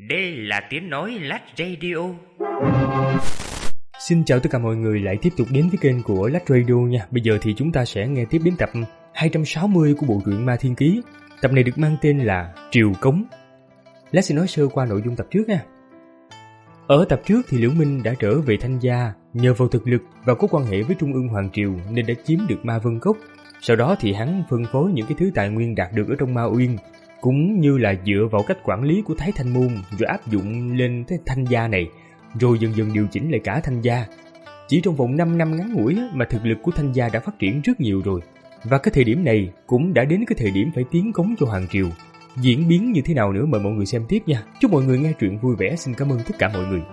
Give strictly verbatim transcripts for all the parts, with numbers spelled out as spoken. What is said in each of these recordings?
Đây là tiếng nói Lách Radio. Xin chào tất cả mọi người lại tiếp tục đến với kênh của Lách Radio nha. Bây giờ thì chúng ta sẽ nghe tiếp đến tập hai trăm sáu mươi của bộ truyện Ma Thiên Ký. Tập này được mang tên là Triều Cống. Lách sẽ nói sơ qua nội dung tập trước nha. Ở tập trước thì Liễu Minh đã trở về Thanh Gia, nhờ vào thực lực và có quan hệ với Trung ương Hoàng Triều nên đã chiếm được Ma Vân Cốc. Sau đó thì hắn phân phối những cái thứ tài nguyên đạt được ở trong Ma Uyên, cũng như là dựa vào cách quản lý của Thái Thanh Môn rồi áp dụng lên cái Thanh Gia này, rồi dần dần điều chỉnh lại cả Thanh Gia. Chỉ trong vòng năm năm ngắn ngủi mà thực lực của Thanh Gia đã phát triển rất nhiều rồi. Và cái thời điểm này cũng đã đến cái thời điểm phải tiến cống cho Hoàng Triều. Diễn biến như thế nào nữa mời mọi người xem tiếp nha. Chúc mọi người nghe truyện vui vẻ. Xin cảm ơn tất cả mọi người.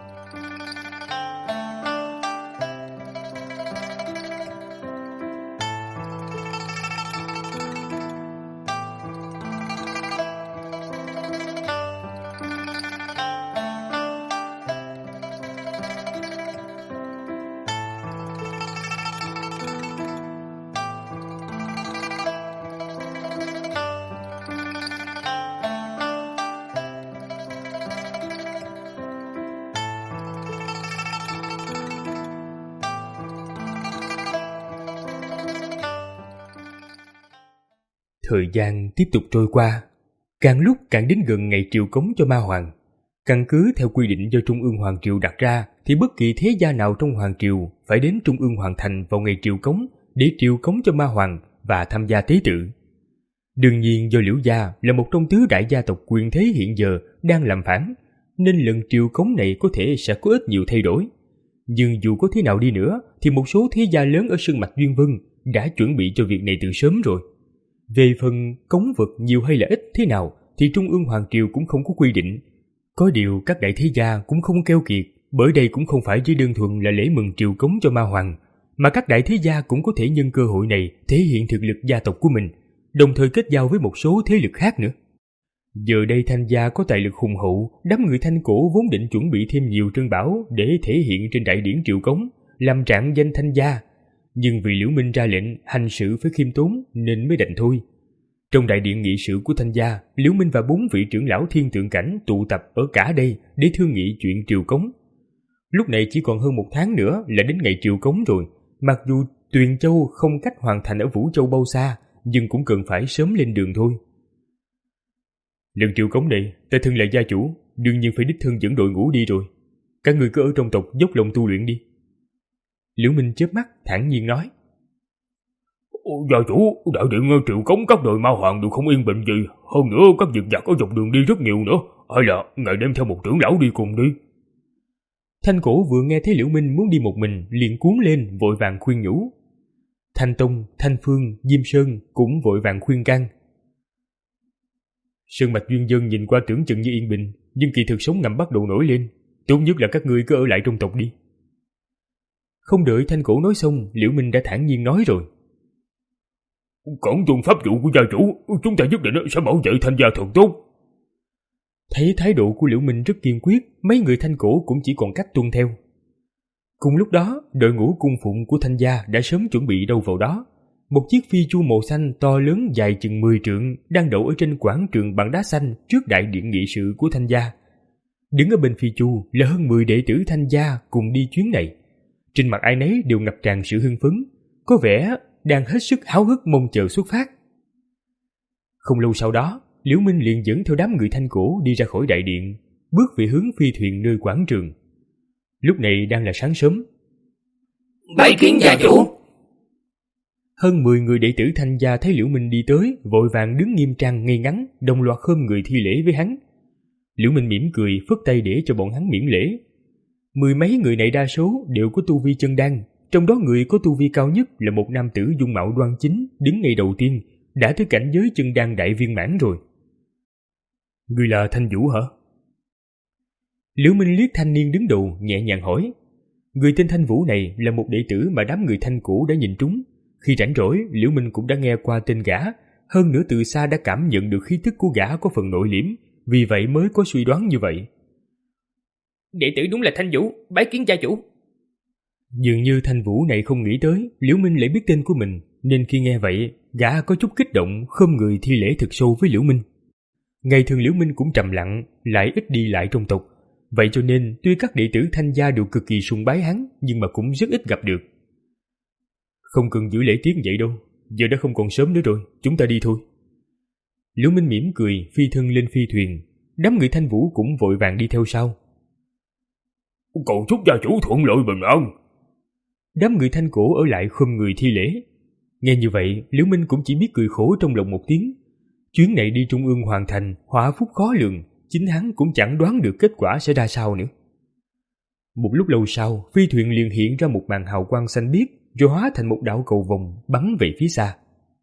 Thời gian tiếp tục trôi qua, càng lúc càng đến gần ngày triều cống cho Ma Hoàng. Căn cứ theo quy định do Trung ương Hoàng Triều đặt ra thì bất kỳ thế gia nào trong Hoàng Triều phải đến Trung ương Hoàng Thành vào ngày triều cống để triều cống cho Ma Hoàng và tham gia tế tự. Đương nhiên do Liễu Gia là một trong tứ đại gia tộc quyền thế hiện giờ đang làm phản, nên lần triều cống này có thể sẽ có ít nhiều thay đổi. Nhưng dù có thế nào đi nữa thì một số thế gia lớn ở Sơn Mạch Duyên Vân đã chuẩn bị cho việc này từ sớm rồi. Về phần cống vật nhiều hay là ít thế nào thì Trung ương Hoàng Triều cũng không có quy định. Có điều các đại thế gia cũng không keo kiệt, bởi đây cũng không phải chỉ đơn thuần là lễ mừng triều cống cho Ma Hoàng, mà các đại thế gia cũng có thể nhân cơ hội này thể hiện thực lực gia tộc của mình, đồng thời kết giao với một số thế lực khác nữa. Giờ đây Thanh Gia có tài lực hùng hậu, đám người Thanh Cổ vốn định chuẩn bị thêm nhiều trân bảo để thể hiện trên đại điển triều cống, làm trạng danh Thanh Gia. Nhưng vì Liễu Minh ra lệnh hành sự phải khiêm tốn nên mới đành thôi. Trong đại điện nghị sự của Thanh Gia, Liễu Minh và bốn vị trưởng lão thiên tượng cảnh tụ tập ở cả đây để thương nghị chuyện triều cống. Lúc này chỉ còn hơn một tháng nữa là đến ngày triều cống rồi. Mặc dù Tuyền Châu không cách hoàn thành ở Vũ Châu bao xa, nhưng cũng cần phải sớm lên đường thôi. Lần triều cống này, ta thân là gia chủ, đương nhiên phải đích thân dẫn đội ngũ đi rồi. Các người cứ ở trong tộc dốc lòng tu luyện đi. Liễu Minh chớp mắt thản nhiên nói. Gia chủ, đại điện triều cống các đời Ma Hoàng đều không yên bình gì. Hơn nữa các việc vặt ở dọc đường đi rất nhiều nữa. Hay là ngài đem theo một trưởng lão đi cùng đi. Thanh Cổ vừa nghe thấy Liễu Minh muốn đi một mình liền cuống lên vội vàng khuyên nhủ. Thanh Tông, Thanh Phương, Diêm Sơn cũng vội vàng khuyên can. Sơn Mạch Duyên Dân nhìn qua tưởng chừng như yên bình, nhưng kỳ thực sóng ngầm bắt đầu nổi lên. Tốt nhất là các ngươi cứ ở lại trong tộc đi. Không đợi Thanh Cổ nói xong, Liễu Minh đã thản nhiên nói rồi. Cẩn tuân pháp vụ của gia chủ, chúng ta nhất định sẽ bảo vệ Thanh Gia thật tốt. Thấy thái độ của Liễu Minh rất kiên quyết, mấy người Thanh Cổ cũng chỉ còn cách tuân theo. Cùng lúc đó, đội ngũ cung phụng của Thanh Gia đã sớm chuẩn bị đâu vào đó. Một chiếc phi chu màu xanh to lớn dài chừng mười trượng đang đậu ở trên quảng trường bằng đá xanh trước đại điện nghị sự của Thanh Gia. Đứng ở bên phi chu là hơn mười đệ tử Thanh Gia cùng đi chuyến này. Trên mặt ai nấy đều ngập tràn sự hưng phấn, có vẻ đang hết sức háo hức mong chờ xuất phát. Không lâu sau đó, Liễu Minh liền dẫn theo đám người Thanh Cổ đi ra khỏi đại điện, bước về hướng phi thuyền nơi quảng trường. Lúc này đang là sáng sớm. Bái kiến gia chủ. Hơn mười người đệ tử Thanh Gia thấy Liễu Minh đi tới, vội vàng đứng nghiêm trang ngay ngắn, đồng loạt khom người thi lễ với hắn. Liễu Minh mỉm cười phất tay để cho bọn hắn miễn lễ. Mười mấy người này đa số đều có tu vi chân đan, trong đó người có tu vi cao nhất là một nam tử dung mạo đoan chính, đứng ngay đầu tiên, đã tới cảnh giới chân đan đại viên mãn rồi. Người là Thanh Vũ hả? Liễu Minh liếc thanh niên đứng đầu, nhẹ nhàng hỏi. Người tên Thanh Vũ này là một đệ tử mà đám người Thanh Cổ đã nhìn trúng. Khi rảnh rỗi, Liễu Minh cũng đã nghe qua tên gã, hơn nữa từ xa đã cảm nhận được khí tức của gã có phần nội liễm, vì vậy mới có suy đoán như vậy. Đệ tử đúng là Thanh Vũ, bái kiến gia chủ. Dường như Thanh Vũ này không nghĩ tới Liễu Minh lại biết tên của mình, nên khi nghe vậy, gã có chút kích động, khom người thi lễ thực sâu với Liễu Minh. Ngày thường Liễu Minh cũng trầm lặng, lại ít đi lại trong tộc. Vậy cho nên tuy các đệ tử Thanh gia đều cực kỳ sùng bái hắn, nhưng mà cũng rất ít gặp được. Không cần giữ lễ tiết vậy đâu, giờ đã không còn sớm nữa rồi, chúng ta đi thôi. Liễu Minh mỉm cười, phi thân lên phi thuyền. Đám người Thanh Vũ cũng vội vàng đi theo sau. Cầu chúc gia chủ thuận lợi bình an. Đám người Thanh Cổ ở lại khom người thi lễ. Nghe như vậy, Liễu Minh cũng chỉ biết cười khổ trong lòng một tiếng. Chuyến này đi Trung ương hoàn thành, họa phúc khó lường, chính hắn cũng chẳng đoán được kết quả sẽ ra sao nữa. Một lúc lâu sau, phi thuyền liền hiện ra một màn hào quang xanh biếc, rồi hóa thành một đạo cầu vồng bắn về phía xa.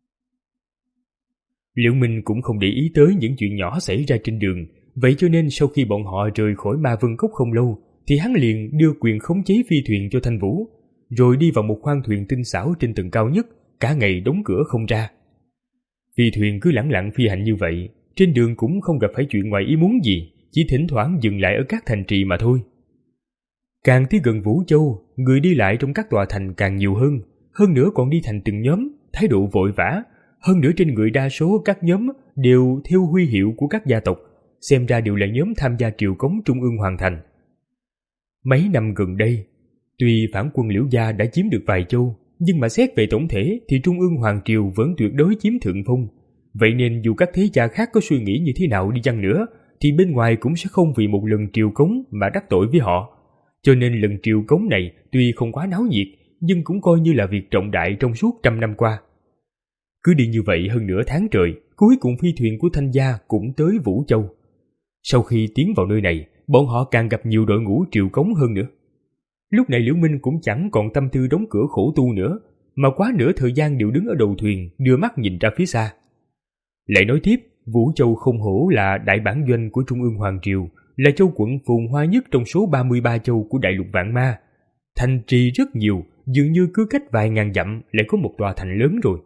Liễu Minh cũng không để ý tới những chuyện nhỏ xảy ra trên đường, vậy cho nên sau khi bọn họ rời khỏi Ma Vân Cốc không lâu, thì hắn liền đưa quyền khống chế phi thuyền cho Thanh Vũ, rồi đi vào một khoang thuyền tinh xảo trên tầng cao nhất, cả ngày đóng cửa không ra. Phi thuyền cứ lẳng lặng phi hành như vậy, trên đường cũng không gặp phải chuyện ngoài ý muốn gì, chỉ thỉnh thoảng dừng lại ở các thành trì mà thôi. Càng tới gần Vũ Châu, người đi lại trong các tòa thành càng nhiều hơn, hơn nữa còn đi thành từng nhóm, thái độ vội vã, hơn nữa trên người đa số các nhóm đều theo huy hiệu của các gia tộc, xem ra đều là nhóm tham gia triều cống Trung ương hoàn thành. Mấy năm gần đây, tuy phản quân Liễu gia đã chiếm được vài châu, nhưng mà xét về tổng thể thì Trung ương Hoàng Triều vẫn tuyệt đối chiếm thượng phong. Vậy nên dù các thế gia khác có suy nghĩ như thế nào đi chăng nữa, thì bên ngoài cũng sẽ không vì một lần triều cống mà đắc tội với họ. Cho nên lần triều cống này tuy không quá náo nhiệt, nhưng cũng coi như là việc trọng đại trong suốt trăm năm qua. Cứ đi như vậy hơn nửa tháng trời, cuối cùng phi thuyền của Thanh gia cũng tới Vũ Châu. Sau khi tiến vào nơi này, bọn họ càng gặp nhiều đội ngũ triều cống hơn nữa. Lúc này Liễu Minh cũng chẳng còn tâm tư đóng cửa khổ tu nữa, mà quá nửa thời gian đều đứng ở đầu thuyền, đưa mắt nhìn ra phía xa. Lại nói tiếp, Vũ Châu không hổ là đại bản doanh của Trung ương Hoàng Triều, là châu quận phồn hoa nhất trong số ba mươi ba châu của đại lục Vạn Ma. Thành trì rất nhiều, dường như cứ cách vài ngàn dặm lại có một tòa thành lớn rồi.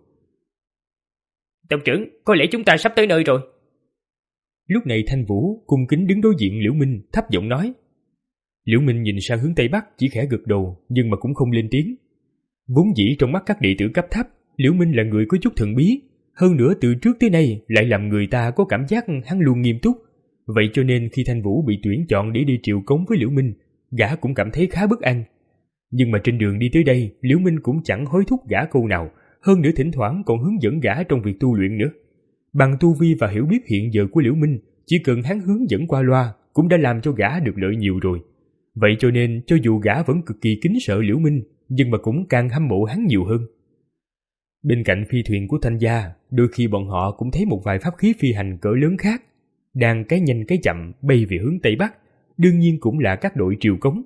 Tộc trưởng, có lẽ chúng ta sắp tới nơi rồi. Lúc này Thanh Vũ cung kính đứng đối diện Liễu Minh, thấp giọng nói. Liễu Minh nhìn sang hướng Tây Bắc, chỉ khẽ gật đầu, nhưng mà cũng không lên tiếng. Vốn dĩ trong mắt các đệ tử cấp thấp, Liễu Minh là người có chút thần bí, hơn nữa từ trước tới nay lại làm người ta có cảm giác hắn luôn nghiêm túc. Vậy cho nên khi Thanh Vũ bị tuyển chọn để đi triều cống với Liễu Minh, gã cũng cảm thấy khá bất an. Nhưng mà trên đường đi tới đây, Liễu Minh cũng chẳng hối thúc gã câu nào, hơn nữa thỉnh thoảng còn hướng dẫn gã trong việc tu luyện nữa. Bằng tu vi và hiểu biết hiện giờ của Liễu Minh, chỉ cần hắn hướng dẫn qua loa cũng đã làm cho gã được lợi nhiều rồi. Vậy cho nên cho dù gã vẫn cực kỳ kính sợ Liễu Minh, nhưng mà cũng càng hâm mộ hắn nhiều hơn. Bên cạnh phi thuyền của Thanh gia, đôi khi bọn họ cũng thấy một vài pháp khí phi hành cỡ lớn khác, đang cái nhanh cái chậm bay về hướng Tây Bắc, đương nhiên cũng là các đội triều cống.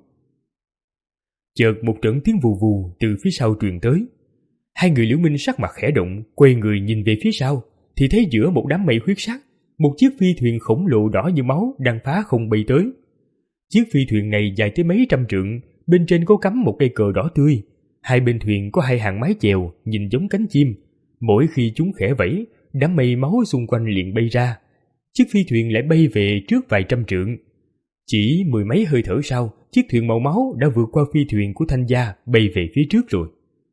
Chợt một trận tiếng vù vù từ phía sau truyền tới. Hai người Liễu Minh sắc mặt khẽ động, quay người nhìn về phía sau, thì thấy giữa một đám mây huyết sắc, một chiếc phi thuyền khổng lồ đỏ như máu đang phá không bay tới. Chiếc phi thuyền này dài tới mấy trăm trượng, bên trên có cắm một cây cờ đỏ tươi. Hai bên thuyền có hai hàng mái chèo nhìn giống cánh chim. Mỗi khi chúng khẽ vẫy, đám mây máu xung quanh liền bay ra. Chiếc phi thuyền lại bay về trước vài trăm trượng. Chỉ mười mấy hơi thở sau, chiếc thuyền màu máu đã vượt qua phi thuyền của Thanh gia, bay về phía trước rồi.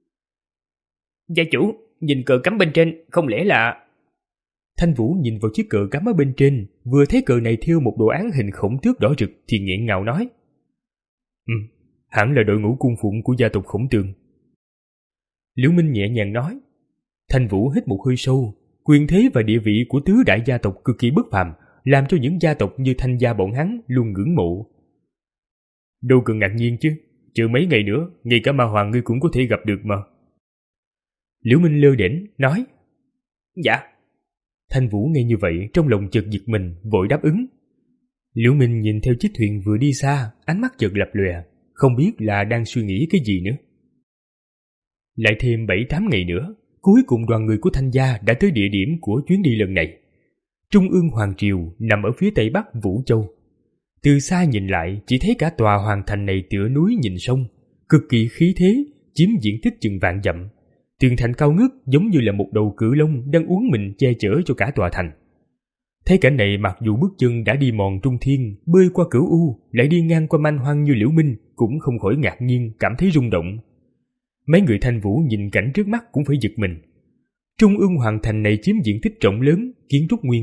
Gia chủ, nhìn cờ cắm bên trên, không lẽ là... Thanh Vũ nhìn vào chiếc cờ cắm ở bên trên, vừa thấy cờ này thêu một đồ án hình khổng tước đỏ rực thì nghẹn ngào nói. Ừ, hẳn là đội ngũ cung phụng của gia tộc Khổng Tường. Liễu Minh nhẹ nhàng nói. Thanh Vũ hít một hơi sâu, quyền thế và địa vị của tứ đại gia tộc cực kỳ bất phàm, làm cho những gia tộc như Thanh gia bọn hắn luôn ngưỡng mộ. Đâu cần ngạc nhiên chứ, chờ mấy ngày nữa, ngay cả Ma Hoàng ngươi cũng có thể gặp được mà. Liễu Minh lơ đễnh nói. Dạ. Thanh Vũ nghe như vậy trong lòng chợt giật mình, vội đáp ứng. Liễu Minh nhìn theo chiếc thuyền vừa đi xa, ánh mắt chợt lập lòe, không biết là đang suy nghĩ cái gì nữa. Lại thêm bảy tám ngày nữa, cuối cùng đoàn người của Thanh gia đã tới địa điểm của chuyến đi lần này. Trung ương Hoàng Triều nằm ở phía tây bắc Vũ Châu. Từ xa nhìn lại, chỉ thấy cả tòa hoàng thành này tựa núi nhìn sông, cực kỳ khí thế, chiếm diện tích chừng vạn dặm. Tường thành cao ngất giống như là một đầu cự long đang uốn mình che chở cho cả tòa thành. Thấy cảnh này, mặc dù bước chân đã đi mòn trung thiên, bơi qua cửu u, lại đi ngang qua man hoang như Liễu Minh, cũng không khỏi ngạc nhiên, cảm thấy rung động. Mấy người Thanh Vũ nhìn cảnh trước mắt cũng phải giật mình. Trung ương hoàng thành này chiếm diện tích rộng lớn, kiến trúc nguy nga,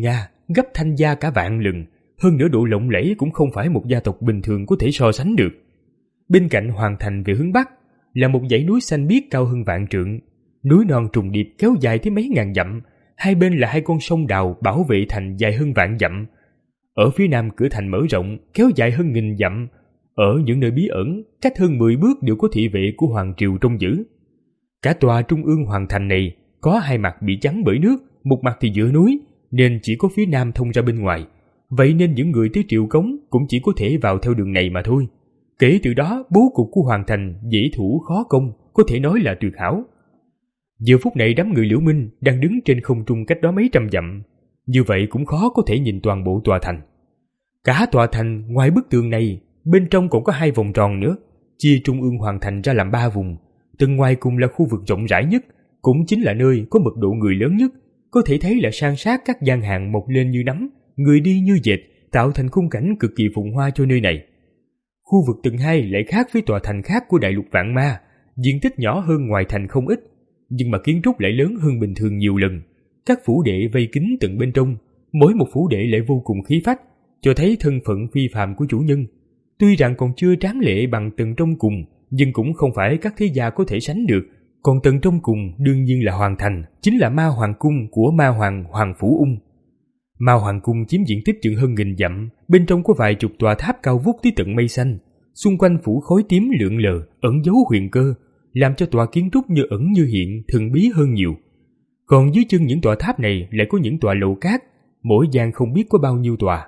gấp Thanh gia cả vạn lần, hơn nữa độ lộng lẫy cũng không phải một gia tộc bình thường có thể so sánh được. Bên cạnh hoàng thành về hướng bắc là một dãy núi xanh biếc cao hơn vạn trượng, núi non trùng điệp kéo dài tới mấy ngàn dặm, hai bên là hai con sông đào bảo vệ thành dài hơn vạn dặm. Ở phía nam cửa thành mở rộng kéo dài hơn nghìn dặm, ở những nơi bí ẩn cách hơn mười bước đều có thị vệ của hoàng triều trông giữ. Cả tòa trung ương hoàng thành này có hai mặt bị chắn bởi nước, một mặt thì giữa núi, nên chỉ có phía nam thông ra bên ngoài. Vậy nên những người tới Triệu Cống cũng chỉ có thể vào theo đường này mà thôi. Kể từ đó, bố cục của hoàng thành dễ thủ khó công, có thể nói là tuyệt hảo. Giờ phút này đám người Liễu Minh đang đứng trên không trung cách đó mấy trăm dặm, như vậy cũng khó có thể nhìn toàn bộ tòa thành. Cả tòa thành ngoài bức tường này, bên trong còn có hai vòng tròn nữa, chia trung ương hoàng thành ra làm ba vùng. Tầng ngoài cùng là khu vực rộng rãi nhất, cũng chính là nơi có mật độ người lớn nhất, có thể thấy là san sát các gian hàng mọc lên như nấm, người đi như dệt, tạo thành khung cảnh cực kỳ phồn hoa cho nơi này. Khu vực tầng hai lại khác với tòa thành khác của đại lục Vạn Ma, diện tích nhỏ hơn ngoài thành không ít, nhưng mà kiến trúc lại lớn hơn bình thường nhiều lần. Các phủ đệ vây kín tận bên trong, mỗi một phủ đệ lại vô cùng khí phách, cho thấy thân phận phi phàm của chủ nhân. Tuy rằng còn chưa tráng lệ bằng tầng trong cùng, nhưng cũng không phải các thế gia có thể sánh được. Còn tầng trong cùng đương nhiên là hoàng thành, chính là Ma Hoàng cung của Ma Hoàng Hoàng Phủ Ung. Ma Hoàng cung chiếm diện tích chừng hơn nghìn dặm, bên trong có vài chục tòa tháp cao vút tới tận mây xanh, xung quanh phủ khói tím lượn lờ, ẩn dấu huyền cơ, làm cho tòa kiến trúc như ẩn như hiện, thần bí hơn nhiều. Còn dưới chân những tòa tháp này lại có những tòa lầu cát, mỗi gian không biết có bao nhiêu tòa.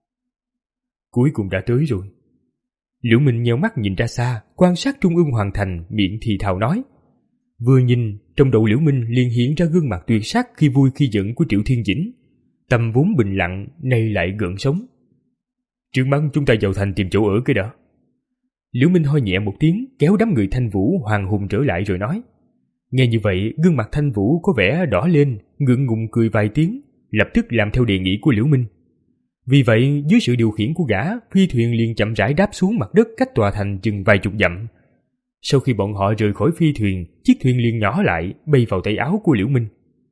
Cuối cùng đã tới rồi. Liễu Minh nheo mắt nhìn ra xa, quan sát trung ương hoàng thành, miệng thì thào nói. Vừa nhìn, trong đầu Liễu Minh liền hiện ra gương mặt tuyệt sắc khi vui khi giận của Triệu Thiên Dĩnh. Tâm vốn bình lặng, nay lại gợn sóng. Trước mắt chúng ta vào thành tìm chỗ ở cái đã. Liễu Minh ho nhẹ một tiếng, kéo đám người Thanh Vũ hoàng hùng trở lại rồi nói. Nghe như vậy, gương mặt Thanh Vũ có vẻ đỏ lên, ngượng ngùng cười vài tiếng, lập tức làm theo đề nghị của Liễu Minh. Vì vậy, dưới sự điều khiển của gã, phi thuyền liền chậm rãi đáp xuống mặt đất cách tòa thành chừng vài chục dặm. Sau khi bọn họ rời khỏi phi thuyền, chiếc thuyền liền nhỏ lại, bay vào tay áo của Liễu Minh.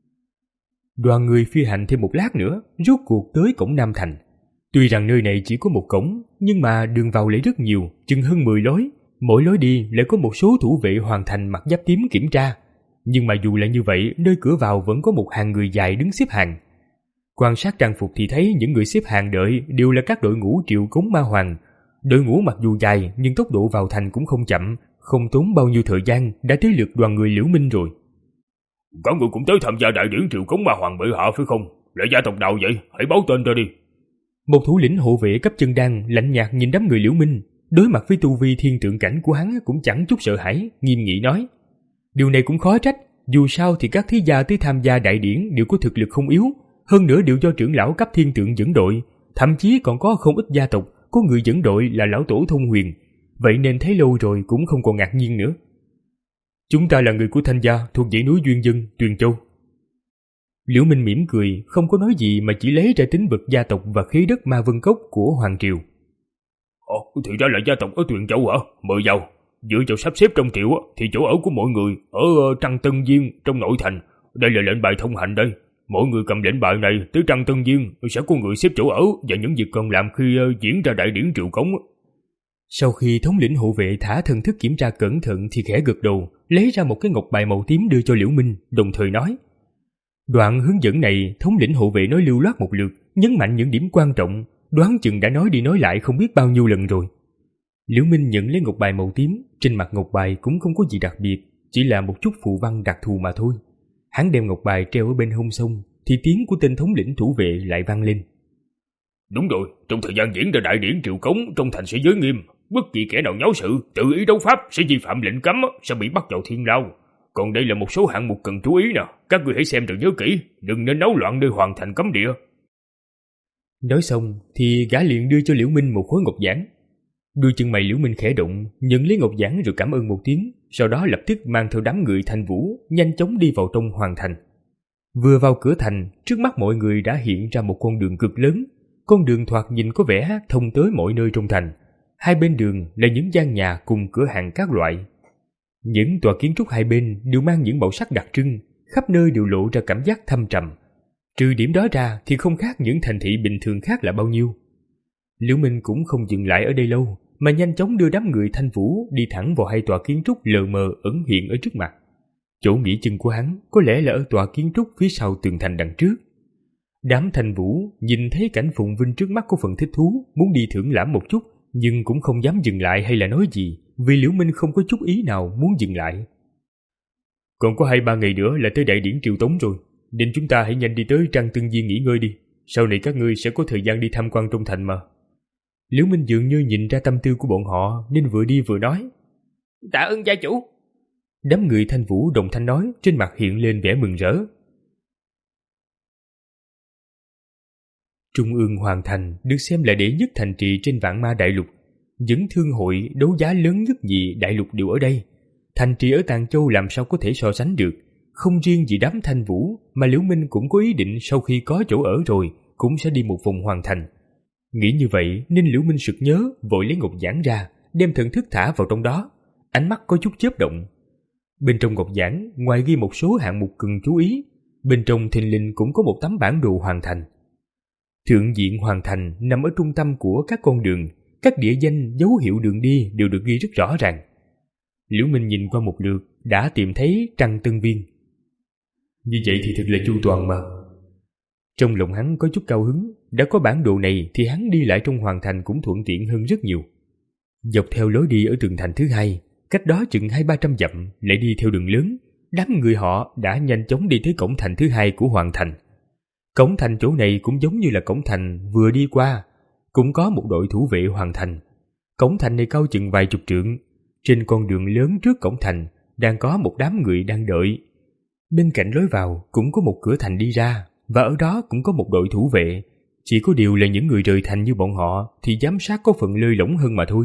Đoàn người phi hành thêm một lát nữa, rốt cuộc tới cổng Nam Thành. Tuy rằng nơi này chỉ có một cổng, nhưng mà đường vào lại rất nhiều, chừng hơn mười lối. Mỗi lối đi lại có một số thủ vệ hoàn thành mặc giáp tím kiểm tra. Nhưng mà dù là như vậy, nơi cửa vào vẫn có một hàng người dài đứng xếp hàng. Quan sát trang phục thì thấy những người xếp hàng đợi đều là các đội ngũ Triệu Cống Ma Hoàng. Đội ngũ mặc dù dài nhưng tốc độ vào thành cũng không chậm, không tốn bao nhiêu thời gian đã tới lượt đoàn người Liễu Minh rồi. Các người cũng tới tham gia đại điển Triệu Cống Ma Hoàng bệ hạ phải không? Là gia tộc nào vậy? Hãy báo tên ra đi. Một thủ lĩnh hộ vệ cấp chân đan lạnh nhạt nhìn đám người Liễu Minh, đối mặt với tu vi thiên tượng cảnh của hắn cũng chẳng chút sợ hãi, nghiêm nghị nói. Điều này cũng khó trách, dù sao thì các thế gia tới tham gia đại điển đều có thực lực không yếu, hơn nữa đều do trưởng lão cấp thiên tượng dẫn đội, thậm chí còn có không ít gia tộc có người dẫn đội là lão tổ Thông Huyền, vậy nên thấy lâu rồi cũng không còn ngạc nhiên nữa. Chúng ta là người của Thanh gia thuộc dãy núi Duyên Dân, Tuyền Châu. Liễu Minh mỉm cười, không có nói gì mà chỉ lấy ra tính vật gia tộc và khí đất Ma Vân Cốc của Hoàng Triều. Ồ, thì ra là gia tộc ở Tuyền Châu hả? Mời vào. Dựa vào sắp xếp trong triệu thì chỗ ở của mọi người ở Trăng Tân Diên trong nội thành. Đây là lệnh bài thông hành đây. Mỗi người cầm lệnh bài này tới Trăng Tân Diên sẽ có người xếp chỗ ở và những việc cần làm khi diễn ra đại điển Triệu Cống. Sau khi thống lĩnh hộ vệ thả thần thức kiểm tra cẩn thận thì khẽ gật đầu, lấy ra một cái ngọc bài màu tím đưa cho Liễu Minh, đồng thời nói. Đoạn hướng dẫn này, thống lĩnh hộ vệ nói lưu loát một lượt, nhấn mạnh những điểm quan trọng, đoán chừng đã nói đi nói lại không biết bao nhiêu lần rồi. Liễu Minh nhận lấy ngọc bài màu tím, trên mặt ngọc bài cũng không có gì đặc biệt, chỉ là một chút phù văn đặc thù mà thôi. Hắn đem ngọc bài treo ở bên hông sông, thì tiếng của tên thống lĩnh thủ vệ lại vang lên. Đúng rồi, trong thời gian diễn ra đại điển Triệu Cống, trong thành sẽ giới nghiêm, bất kỳ kẻ nào nháo sự, tự ý đấu pháp sẽ vi phạm lệnh cấm, sẽ bị bắt vào thiên lao. Còn đây là một số hạng mục cần chú ý nè, các ngươi hãy xem rồi nhớ kỹ, đừng nên náo loạn nơi hoàn thành cấm địa. Nói xong thì gã liền đưa cho Liễu Minh một khối ngọc giản. Đuôi chân mày Liễu Minh khẽ động, nhận lấy ngọc giản rồi cảm ơn một tiếng, sau đó lập tức mang theo đám người Thanh Vũ nhanh chóng đi vào trong hoàng thành. Vừa vào cửa thành, trước mắt mọi người đã hiện ra một con đường cực lớn. Con đường thoạt nhìn có vẻ thông tới mọi nơi trong thành. Hai bên đường là những gian nhà cùng cửa hàng các loại. Những tòa kiến trúc hai bên đều mang những màu sắc đặc trưng, khắp nơi đều lộ ra cảm giác thâm trầm. Trừ điểm đó ra thì không khác những thành thị bình thường khác là bao nhiêu. Liễu Minh cũng không dừng lại ở đây lâu, mà nhanh chóng đưa đám người Thanh Vũ đi thẳng vào hai tòa kiến trúc lờ mờ ẩn hiện ở trước mặt. Chỗ nghỉ chân của hắn có lẽ là ở tòa kiến trúc phía sau tường thành đằng trước. Đám Thanh Vũ nhìn thấy cảnh phồn vinh trước mắt có phần thích thú, muốn đi thưởng lãm một chút, nhưng cũng không dám dừng lại hay là nói gì, vì Liễu Minh không có chút ý nào muốn dừng lại. Còn có hai ba ngày nữa là tới đại điển triều tống rồi, nên chúng ta hãy nhanh đi tới Trăng Tương Viên nghỉ ngơi đi. Sau này các ngươi sẽ có thời gian đi tham quan trong thành mà. Liễu Minh dường như nhìn ra tâm tư của bọn họ nên vừa đi vừa nói. Tạ ơn gia chủ. Đám người Thanh Vũ đồng thanh nói, trên mặt hiện lên vẻ mừng rỡ. Trung ương Hoàng Thành được xem là đệ nhất thành trì trên vạn ma đại lục. Những thương hội đấu giá lớn nhất nhì đại lục đều ở đây. Thành trì ở Tàng Châu làm sao có thể so sánh được. Không riêng gì đám Thanh Vũ, mà Liễu Minh cũng có ý định sau khi có chỗ ở rồi cũng sẽ đi một vòng Hoàng Thành. Nghĩ như vậy nên Liễu Minh sực nhớ, vội lấy ngọc giản ra, đem thần thức thả vào trong đó. Ánh mắt có chút chớp động. Bên trong ngọc giản, ngoài ghi một số hạng mục cần chú ý, bên trong thình lình cũng có một tấm bản đồ Hoàng Thành. Thượng diện Hoàng Thành nằm ở trung tâm của các con đường, các địa danh, dấu hiệu đường đi đều được ghi rất rõ ràng. Liễu Minh nhìn qua một lượt, đã tìm thấy Trăng Tương Viên. Như vậy thì thật là chu toàn mà. Trong lòng hắn có chút cao hứng, đã có bản đồ này thì hắn đi lại trong Hoàng Thành cũng thuận tiện hơn rất nhiều. Dọc theo lối đi ở tường thành thứ hai, cách đó chừng hai ba trăm dặm, lại đi theo đường lớn, đám người họ đã nhanh chóng đi tới cổng thành thứ hai của Hoàng Thành. Cổng thành chỗ này cũng giống như là cổng thành vừa đi qua, cũng có một đội thủ vệ Hoàng Thành. Cổng thành này cao chừng vài chục trượng. Trên con đường lớn trước cổng thành đang có một đám người đang đợi. Bên cạnh lối vào cũng có một cửa thành đi ra, và ở đó cũng có một đội thủ vệ. Chỉ có điều là những người rời thành như bọn họ thì giám sát có phần lơi lỏng hơn mà thôi.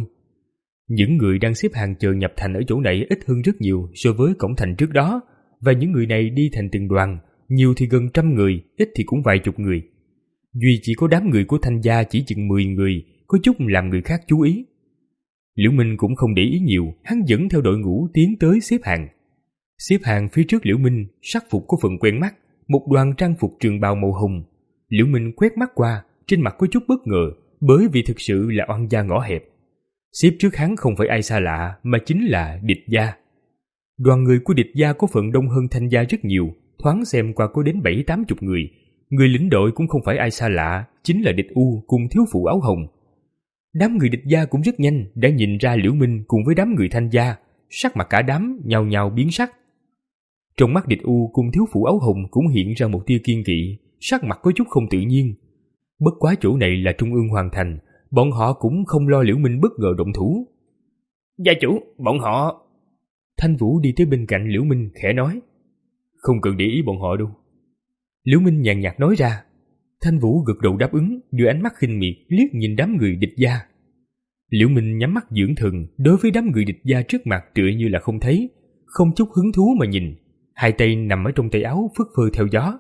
Những người đang xếp hàng chờ nhập thành ở chỗ này ít hơn rất nhiều so với cổng thành trước đó, và những người này đi thành từng đoàn, nhiều thì gần trăm người, ít thì cũng vài chục người. Duy chỉ có đám người của Thanh gia chỉ chừng mười người, có chút làm người khác chú ý. Liễu Minh cũng không để ý nhiều, hắn dẫn theo đội ngũ tiến tới xếp hàng. Xếp hàng phía trước Liễu Minh, sắc phục có phần quen mắt, một đoàn trang phục trường bào màu hồng. Liễu Minh quét mắt qua, trên mặt có chút bất ngờ, bởi vì thực sự là oan gia ngõ hẹp. Xếp trước hắn không phải ai xa lạ, mà chính là Địch gia. Đoàn người của Địch gia có phần đông hơn Thanh gia rất nhiều, thoáng xem qua có đến bảy tám chục người. Người lĩnh đội cũng không phải ai xa lạ, chính là Địch U cùng thiếu phụ áo hồng. Đám người Địch gia cũng rất nhanh đã nhìn ra Liễu Minh cùng với đám người Thanh gia, sắc mặt cả đám nhào nhào biến sắc. Trong mắt Địch U cùng thiếu phụ áo hồng cũng hiện ra một tia kiên kỵ, sắc mặt có chút không tự nhiên. Bất quá chỗ này là Trung ương Hoàng Thành, bọn họ cũng không lo Liễu Minh bất ngờ động thủ. Gia chủ, bọn họ... Thanh Vũ đi tới bên cạnh Liễu Minh khẽ nói. Không cần để ý bọn họ đâu. Liễu Minh nhàn nhạt nói ra. Thanh Vũ gật đầu đáp ứng, đưa ánh mắt khinh miệt liếc nhìn đám người Địch gia. Liễu Minh nhắm mắt dưỡng thần, đối với đám người Địch gia trước mặt tựa như là không thấy, không chút hứng thú mà nhìn, hai tay nằm ở trong tay áo phất phơ theo gió.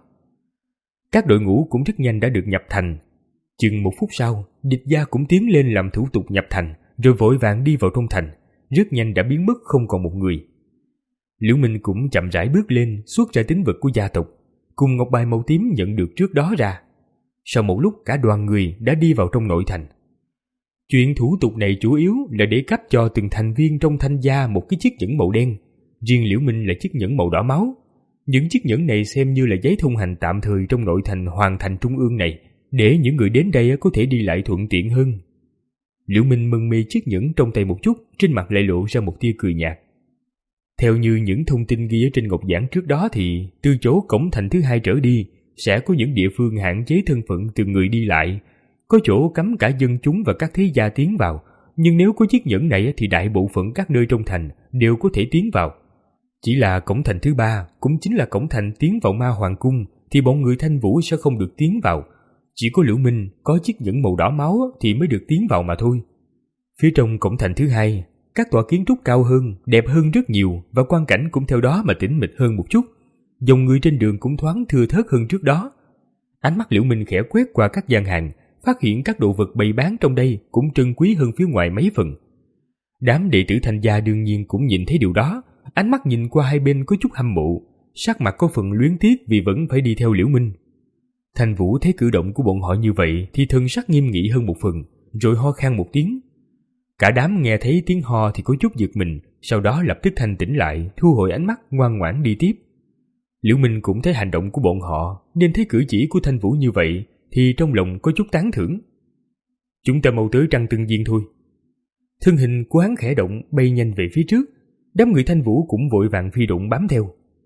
Các đội ngũ cũng rất nhanh đã được nhập thành. Chừng một phút sau, Địch gia cũng tiến lên làm thủ tục nhập thành, rồi vội vàng đi vào trong thành, rất nhanh đã biến mất không còn một người. Liễu Minh cũng chậm rãi bước lên, xuất ra tín vật của gia tộc, cùng ngọc bài màu tím nhận được trước đó ra. Sau một lúc cả đoàn người đã đi vào trong nội thành. Chuyện thủ tục này chủ yếu là để cấp cho từng thành viên trong Thanh gia một cái chiếc nhẫn màu đen, riêng Liễu Minh là chiếc nhẫn màu đỏ máu. Những chiếc nhẫn này xem như là giấy thông hành tạm thời trong nội thành Hoàng Thành Trung ương này, để những người đến đây có thể đi lại thuận tiện hơn. Liễu Minh mân mê chiếc nhẫn trong tay một chút, trên mặt lại lộ ra một tia cười nhạt. Theo như những thông tin ghi ở trên ngọc giản trước đó thì từ chỗ cổng thành thứ hai trở đi sẽ có những địa phương hạn chế thân phận từng người đi lại, có chỗ cấm cả dân chúng và các thế gia tiến vào, nhưng nếu có chiếc nhẫn này thì đại bộ phận các nơi trong thành đều có thể tiến vào. Chỉ là cổng thành thứ ba, cũng chính là cổng thành tiến vào Ma Hoàng Cung, thì bọn người Thanh Vũ sẽ không được tiến vào. Chỉ có Liễu Minh có chiếc nhẫn màu đỏ máu thì mới được tiến vào mà thôi. Phía trong cổng thành thứ hai, các tòa kiến trúc cao hơn, đẹp hơn rất nhiều, và quang cảnh cũng theo đó mà tĩnh mịch hơn một chút. Dòng người trên đường cũng thoáng thưa thớt hơn trước đó. Ánh mắt Liễu Minh khẽ quét qua các gian hàng, phát hiện các đồ vật bày bán trong đây cũng trân quý hơn phía ngoài mấy phần. Đám đệ tử Thanh gia đương nhiên cũng nhìn thấy điều đó, ánh mắt nhìn qua hai bên có chút hâm mộ, sắc mặt có phần luyến tiếc vì vẫn phải đi theo Liễu Minh. Thanh Vũ thấy cử động của bọn họ như vậy thì thần sắc nghiêm nghị hơn một phần, rồi ho khan một tiếng. Cả đám nghe thấy tiếng ho thì có chút giật mình, sau đó lập tức thanh tĩnh lại, thu hồi ánh mắt, ngoan ngoãn đi tiếp. Liễu Minh cũng thấy hành động của bọn họ, nên thấy cử chỉ của Thanh Vũ như vậy thì trong lòng có chút tán thưởng. Chúng ta mau tới Trăng Tân Viên thôi. Thân hình của hắn khẽ động, bay nhanh về phía trước. Đám người Thanh Vũ cũng vội vàng phi độn bám theo.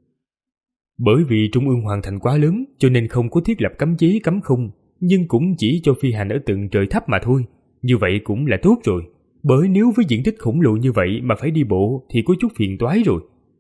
Bởi vì Trung ương Hoàng thành quá lớn, cho nên không có thiết lập cấm chế cấm không, nhưng cũng chỉ cho phi hành ở tầng trời thấp mà thôi. Như vậy cũng là tốt rồi, bởi nếu với diện tích khổng lồ như vậy mà phải đi bộ thì có chút phiền toái rồi.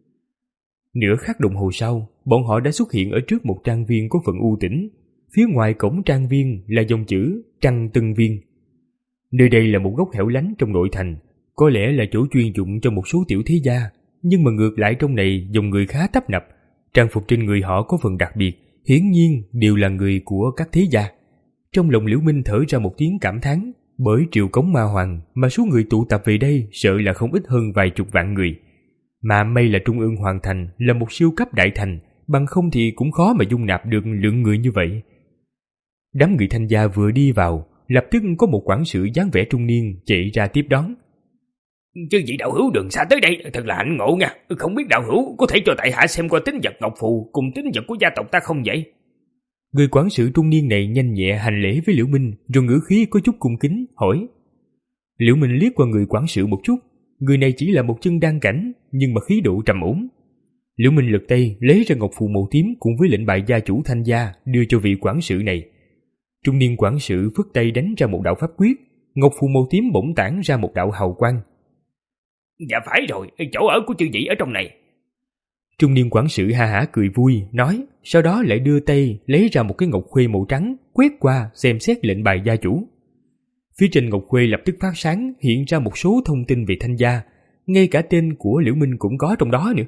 Nửa khắc đồng hồ sau, bọn họ đã xuất hiện ở trước một trang viên có phần u tĩnh. Phía ngoài cổng trang viên là dòng chữ Trăng Tân Viên. Nơi đây là một góc hẻo lánh trong nội thành, có lẽ là chỗ chuyên dụng cho một số tiểu thế gia, nhưng mà ngược lại trong này dòng người khá tấp nập, trang phục trên người họ có phần đặc biệt, hiển nhiên đều là người của các thế gia. Trong lòng Liễu Minh thở ra một tiếng cảm thán, bởi triều cống Ma Hoàng mà số người tụ tập về đây sợ là không ít hơn vài chục vạn người. Mà may là Trung ương Hoàng thành là một siêu cấp đại thành, bằng không thì cũng khó mà dung nạp được lượng người như vậy. Đám người Thanh gia vừa đi vào, lập tức có một quản sự dáng vẻ trung niên chạy ra tiếp đón. Chứ vị đạo hữu đường xa tới đây thật là hạnh ngộ nha. Không biết đạo hữu có thể cho tại hạ xem qua tín vật ngọc phù cùng tín vật của gia tộc ta không vậy? Người quản sự trung niên này nhanh nhẹ hành lễ với Liễu Minh, rồi ngữ khí có chút cung kính hỏi. Liễu Minh liếc qua người quản sự một chút, người này chỉ là một chân đan cảnh, nhưng mà khí độ trầm ổn. Liễu Minh lật tay lấy ra ngọc phù màu tím cùng với lệnh bài gia chủ Thanh gia đưa cho vị quản sự này. Trung niên quản sự phất tay đánh ra một đạo pháp quyết, ngọc phù màu tím bỗng tản ra một đạo hào quang. Dạ phải rồi, chỗ ở của chư vị ở trong này. Trung niên quản sự ha hả cười vui, nói, sau đó lại đưa tay lấy ra một cái ngọc khuê màu trắng, quét qua xem xét lệnh bài gia chủ. Phía trên ngọc khuê lập tức phát sáng, hiện ra một số thông tin về Thanh gia, ngay cả tên của Liễu Minh cũng có trong đó nữa.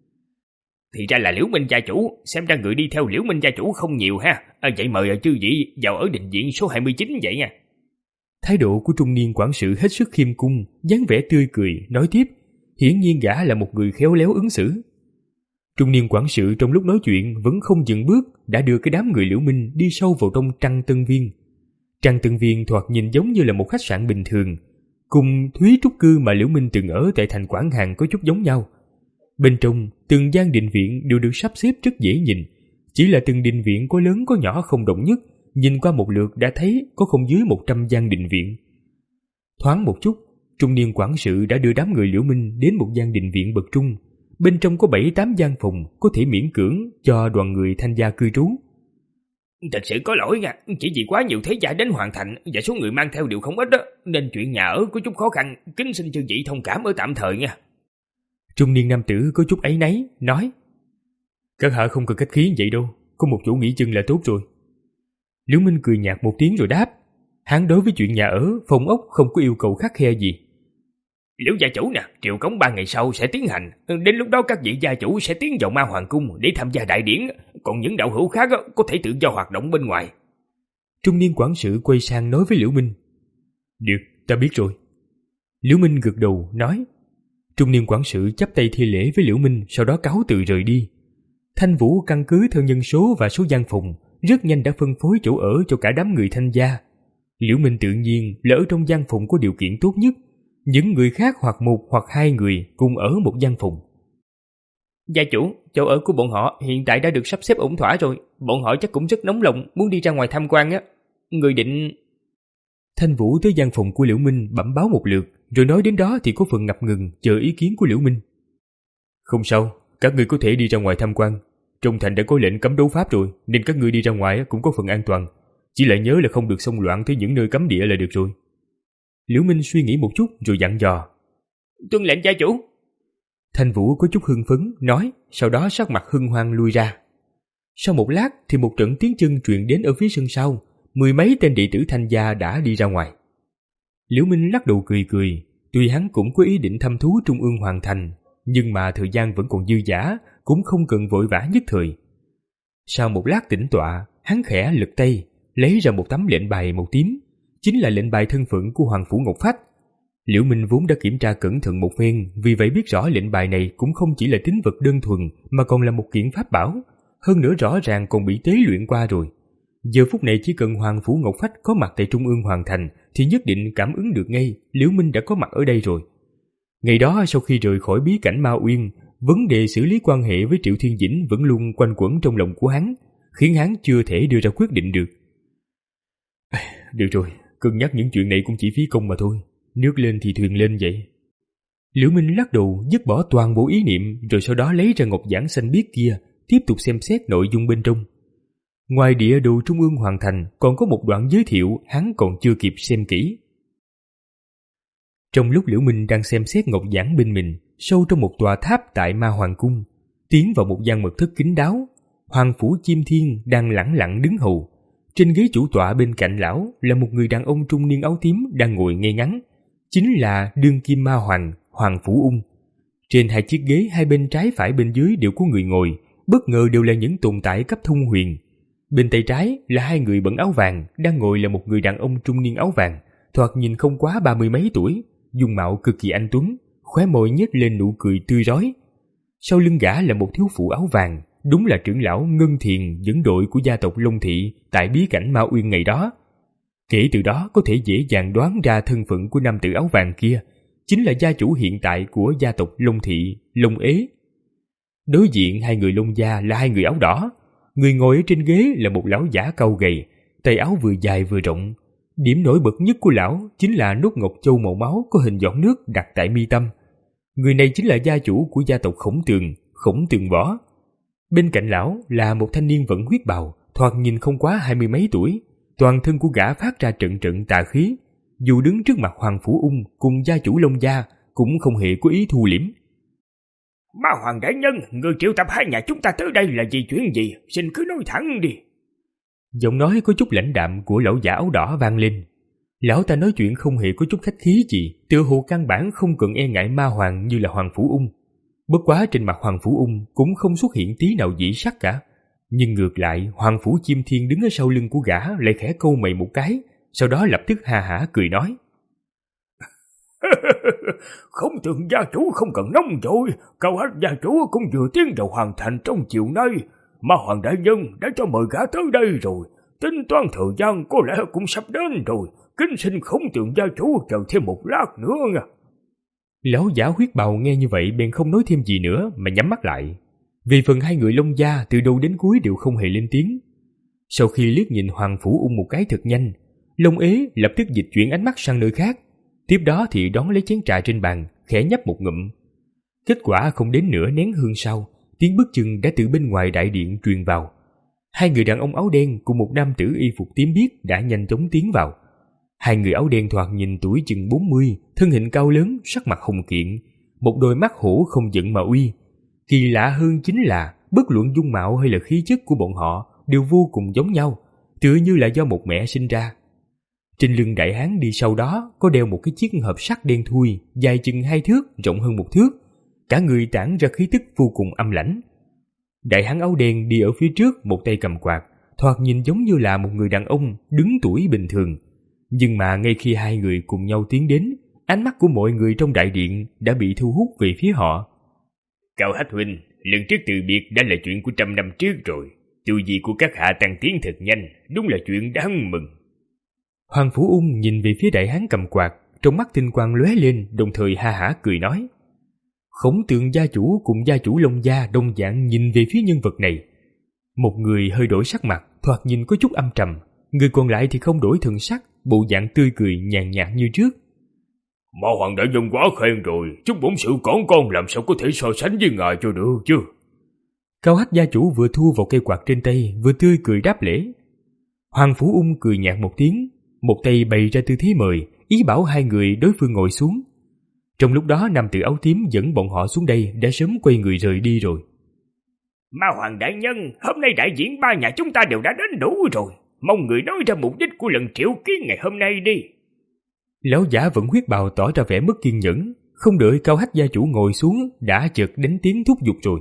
Thì ra là Liễu Minh gia chủ, xem ra người đi theo Liễu Minh gia chủ không nhiều ha. À, vậy mời chư vị vào ở đình viện số hai mươi chín vậy nha. Thái độ của trung niên quản sự hết sức khiêm cung, dáng vẻ tươi cười, nói tiếp, hiển nhiên gã là một người khéo léo ứng xử. Trung niên quản sự trong lúc nói chuyện vẫn không dừng bước, đã đưa cái đám người Liễu Minh đi sâu vào trong Trăng Tân Viên. Trăng Tân Viên thoạt nhìn giống như là một khách sạn bình thường, cùng Thúy Trúc Cư mà Liễu Minh từng ở tại thành Quảng Hàn có chút giống nhau. Bên trong, từng gian đình viện đều được sắp xếp rất dễ nhìn, chỉ là từng đình viện có lớn có nhỏ không đồng nhất, nhìn qua một lượt đã thấy có không dưới một trăm gian đình viện. Thoáng một chút, trung niên quản sự đã đưa đám người Liễu Minh đến một gian đình viện bậc trung, bên trong có bảy tám gian phòng có thể miễn cưỡng cho đoàn người Thanh gia cư trú. Thật sự có lỗi nha, chỉ vì quá nhiều thế gia đến hoàn thành và số người mang theo đều không ít đó, nên chuyện nhà ở có chút khó khăn, kính xin chư vị thông cảm ở tạm thời nha. Trung niên nam tử có chút áy náy, nói, các hạ không cần khách khí vậy đâu, có một chỗ nghỉ chân là tốt rồi. Liễu Minh cười nhạt một tiếng rồi đáp, hắn đối với chuyện nhà ở, phòng ốc không có yêu cầu khắt khe gì. Liễu gia chủ nè, triều cống ba ngày sau sẽ tiến hành, đến lúc đó các vị gia chủ sẽ tiến vào Ma Hoàng cung để tham gia đại điển, còn những đạo hữu khác có thể tự do hoạt động bên ngoài. Trung niên quản sự quay sang nói với Liễu Minh, được, ta biết rồi. Liễu Minh gật đầu nói. Trung niên quản sự chắp tay thi lễ với Liễu Minh, sau đó cáo từ rời đi. Thanh Vũ căn cứ theo nhân số và số gian phòng, rất nhanh đã phân phối chỗ ở cho cả đám người Thanh gia. Liễu Minh tự nhiên là ở trong gian phòng có điều kiện tốt nhất, những người khác hoặc một hoặc hai người cùng ở một gian phòng. Gia chủ, chỗ ở của bọn họ hiện tại đã được sắp xếp ổn thỏa rồi, bọn họ chắc cũng rất nóng lòng muốn đi ra ngoài tham quan á. Người định... Thanh Vũ tới gian phòng của Liễu Minh bẩm báo một lượt, rồi nói đến đó thì có phần ngập ngừng chờ ý kiến của Liễu Minh. Không sao, các ngươi có thể đi ra ngoài tham quan. Trong thành đã có lệnh cấm đấu pháp rồi, nên các ngươi đi ra ngoài cũng có phần an toàn. Chỉ lại nhớ là không được xông loạn tới những nơi cấm địa là được rồi. Liễu Minh suy nghĩ một chút rồi dặn dò. Tuân lệnh gia chủ. Thanh Vũ có chút hưng phấn nói, sau đó sắc mặt hân hoan lui ra. Sau một lát thì một trận tiếng chân truyền đến ở phía sân sau, mười mấy tên đệ tử Thanh gia đã đi ra ngoài. Liễu Minh lắc đầu cười cười, tuy hắn cũng có ý định thăm thú Trung ương Hoàng thành, nhưng mà thời gian vẫn còn dư dả, cũng không cần vội vã nhất thời. Sau một lát tĩnh tọa, hắn khẽ lật tay, lấy ra một tấm lệnh bài màu tím, chính là lệnh bài thân phận của Hoàng phủ Ngọc Phách. Liễu Minh vốn đã kiểm tra cẩn thận một phen, vì vậy biết rõ lệnh bài này cũng không chỉ là tín vật đơn thuần mà còn là một kiện pháp bảo, hơn nữa rõ ràng còn bị tế luyện qua rồi. Giờ phút này chỉ cần Hoàng Phủ Ngọc Phách có mặt tại Trung ương Hoàng Thành thì nhất định cảm ứng được ngay Liễu Minh đã có mặt ở đây rồi. Ngày đó sau khi rời khỏi bí cảnh Ma Uyên, vấn đề xử lý quan hệ với Triệu Thiên Dĩnh vẫn luôn quanh quẩn trong lòng của hắn, khiến hắn chưa thể đưa ra quyết định được. Được rồi, cân nhắc những chuyện này cũng chỉ phí công mà thôi, nước lên thì thuyền lên vậy. Liễu Minh lắc đầu dứt bỏ toàn bộ ý niệm, rồi sau đó lấy ra ngọc giản xanh biếc kia, tiếp tục xem xét nội dung bên trong. Ngoài địa đồ Trung ương Hoàng Thành còn có một đoạn giới thiệu hắn còn chưa kịp xem kỹ. Trong lúc Liễu Minh đang xem xét ngọc giản bên mình, sâu trong một tòa tháp tại Ma Hoàng Cung, tiến vào một gian mật thất kín đáo, Hoàng Phủ Chim Thiên đang lẳng lặng đứng hầu. Trên ghế chủ tọa bên cạnh lão là một người đàn ông trung niên áo tím đang ngồi ngay ngắn, chính là đương kim ma hoàng Hoàng Phủ Ung. Trên hai chiếc ghế hai bên trái phải bên dưới đều có người ngồi, bất ngờ đều là những tồn tại cấp thông huyền. Bên tay trái là hai người bận áo vàng, đang ngồi là một người đàn ông trung niên áo vàng, thoạt nhìn không quá ba mươi mấy tuổi, dung mạo cực kỳ anh tuấn, khóe môi nhếch lên nụ cười tươi rói. Sau lưng gã là một thiếu phụ áo vàng, đúng là trưởng lão Ngân Thiền dẫn đội của gia tộc Long Thị tại bí cảnh Ma Uyên ngày đó. Kể từ đó có thể dễ dàng đoán ra thân phận của nam tử áo vàng kia, chính là gia chủ hiện tại của gia tộc Long Thị, Long Ế. Đối diện hai người Long gia là hai người áo đỏ, người ngồi ở trên ghế là một lão giả cao gầy, tay áo vừa dài vừa rộng. Điểm nổi bật nhất của lão chính là nút ngọc châu màu máu có hình giọt nước đặt tại mi tâm. Người này chính là gia chủ của gia tộc Khổng Tường, Khổng Tường Võ. Bên cạnh lão là một thanh niên vận huyết bào, thoạt nhìn không quá hai mươi mấy tuổi, toàn thân của gã phát ra trận trận tà khí. Dù đứng trước mặt Hoàng Phủ Ung cùng gia chủ Long gia cũng không hề có ý thu liễm. Ma Hoàng đại nhân, người triệu tập hai nhà chúng ta tới đây là vì chuyện gì? Xin cứ nói thẳng đi. Giọng nói có chút lãnh đạm của lão giả áo đỏ vang lên. Lão ta nói chuyện không hề có chút khách khí gì, tựa hồ căn bản không cần e ngại Ma Hoàng như là Hoàng Phủ Ung. Bất quá trên mặt Hoàng Phủ Ung cũng không xuất hiện tí nào dị sắc cả. Nhưng ngược lại, Hoàng Phủ Chim Thiên đứng ở sau lưng của gã lại khẽ câu mày một cái, sau đó lập tức ha hả cười nói. Không tưởng gia chủ không cần nóng vội, Cao Hách gia chủ cũng vừa tiến vào Hoàng Thành trong chiều nay. Ma Hoàng đại nhân đã cho mời gã tới đây rồi, tính toán thời gian có lẽ cũng sắp đến rồi, kính xin Không tưởng gia chủ chờ thêm một lát nữa nha. Lão giả huyết bào nghe như vậy bèn không nói thêm gì nữa mà nhắm mắt lại. Vì phần hai người Long gia từ đầu đến cuối đều không hề lên tiếng. Sau khi liếc nhìn Hoàng Phủ Ung một cái thật nhanh, Long Ế lập tức dịch chuyển ánh mắt sang nơi khác. Tiếp đó thì đón lấy chén trà trên bàn, khẽ nhấp một ngụm. Kết quả không đến nửa nén hương sau, tiếng bước chân đã từ bên ngoài đại điện truyền vào. Hai người đàn ông áo đen cùng một nam tử y phục tím biếc đã nhanh chóng tiến vào. Hai người áo đen thoạt nhìn tuổi chừng bốn mươi, thân hình cao lớn, sắc mặt hùng kiện, một đôi mắt hổ không giận mà uy. Kỳ lạ hơn chính là bất luận dung mạo hay là khí chất của bọn họ đều vô cùng giống nhau, tựa như là do một mẹ sinh ra. Trên lưng đại hán đi sau đó có đeo một cái chiếc hộp sắt đen thui, dài chừng hai thước, rộng hơn một thước. Cả người tản ra khí tức vô cùng âm lãnh. Đại hán áo đen đi ở phía trước, một tay cầm quạt, thoạt nhìn giống như là một người đàn ông đứng tuổi bình thường. Nhưng mà ngay khi hai người cùng nhau tiến đến, ánh mắt của mọi người trong đại điện đã bị thu hút về phía họ. Cao Hách huynh, lần trước từ biệt đã là chuyện của trăm năm trước rồi. Tu vi của các hạ tăng tiến thật nhanh, đúng là chuyện đáng mừng. Hoàng Phủ Ung nhìn về phía đại hán cầm quạt, trong mắt tinh quang lóe lên, đồng thời ha hả cười nói. Khổng Tường gia chủ cùng gia chủ Long gia đồng dạng nhìn về phía nhân vật này. Một người hơi đổi sắc mặt, thoạt nhìn có chút âm trầm, người còn lại thì không đổi thần sắc, bộ dạng tươi cười nhàn nhạt như trước. Ma Hoàng đại nhân quá khen rồi, chút bổn sự còn con làm sao có thể so sánh với ngài cho được chứ. Cao Hách gia chủ vừa thu vào cây quạt trên tay, vừa tươi cười đáp lễ. Hoàng Phủ Ung cười nhạt một tiếng, một tay bày ra tư thế mời, ý bảo hai người đối phương ngồi xuống. Trong lúc đó nam tử áo tím dẫn bọn họ xuống đây đã sớm quay người rời đi rồi. Ma Hoàng đại nhân, hôm nay đại diện ba nhà chúng ta đều đã đến đủ rồi, mong người nói ra mục đích của lần triệu kiến ngày hôm nay đi. Lão giả vẫn huyết bào tỏ ra vẻ mất kiên nhẫn, không đợi Cao Hách gia chủ ngồi xuống đã chợt đánh tiếng thúc giục rồi.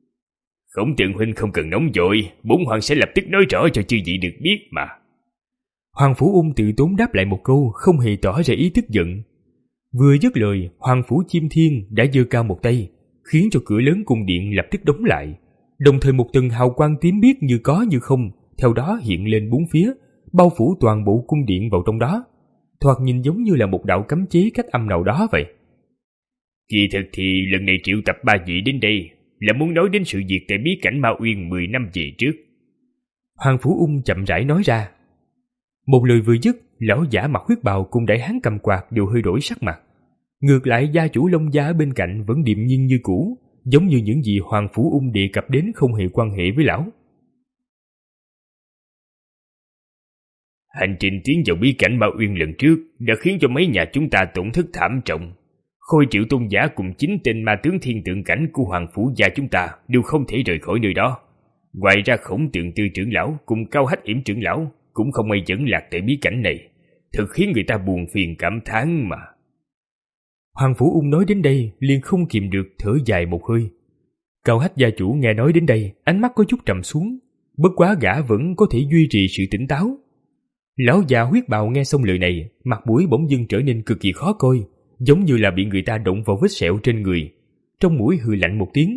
Khổng Tường huynh không cần nóng vội, bổn hoàng sẽ lập tức nói rõ cho chư vị được biết mà. Hoàng Phủ Ung tự tốn đáp lại một câu, không hề tỏ ra ý tức giận. Vừa dứt lời, Hoàng Phủ Chim Thiên đã giơ cao một tay, khiến cho cửa lớn cung điện lập tức đóng lại, đồng thời một tầng hào quang tím biếc như có như không theo đó hiện lên bốn phía, bao phủ toàn bộ cung điện vào trong đó. Thoạt nhìn giống như là một đạo cấm chế cách âm nào đó vậy. Kỳ thực thì lần này triệu tập ba vị đến đây là muốn nói đến sự việc tại bí cảnh Ma Uyên mười năm về trước. Hoàng Phủ Ung chậm rãi nói ra. Một lời vừa dứt, lão giả mặc huyết bào cùng đại hán cầm quạt đều hơi đổi sắc mặt. Ngược lại gia chủ Long Gia ở bên cạnh vẫn điềm nhiên như cũ, giống như những gì Hoàng Phủ Ung đề cập đến không hề quan hệ với lão. Hành trình tiến vào bí cảnh Ma Uyên lần trước đã khiến cho mấy nhà chúng ta tổn thất thảm trọng. Khôi Triệu Tôn giả cùng chính tên ma tướng thiên tượng cảnh của Hoàng Phủ gia chúng ta đều không thể rời khỏi nơi đó. Ngoài ra Khổng Tượng Tư trưởng lão cùng Cao Hách Yểm trưởng lão cũng không ai dẫn lạc tại bí cảnh này, thật khiến người ta buồn phiền cảm thán mà. Hoàng Phủ Ung nói đến đây liền không kìm được thở dài một hơi. Cao Hách gia chủ nghe nói đến đây, ánh mắt có chút trầm xuống, bất quá gã vẫn có thể duy trì sự tỉnh táo. Lão già huyết bào nghe xong lời này, mặt mũi bỗng dưng trở nên cực kỳ khó coi, giống như là bị người ta động vào vết sẹo trên người. Trong mũi hừ lạnh một tiếng.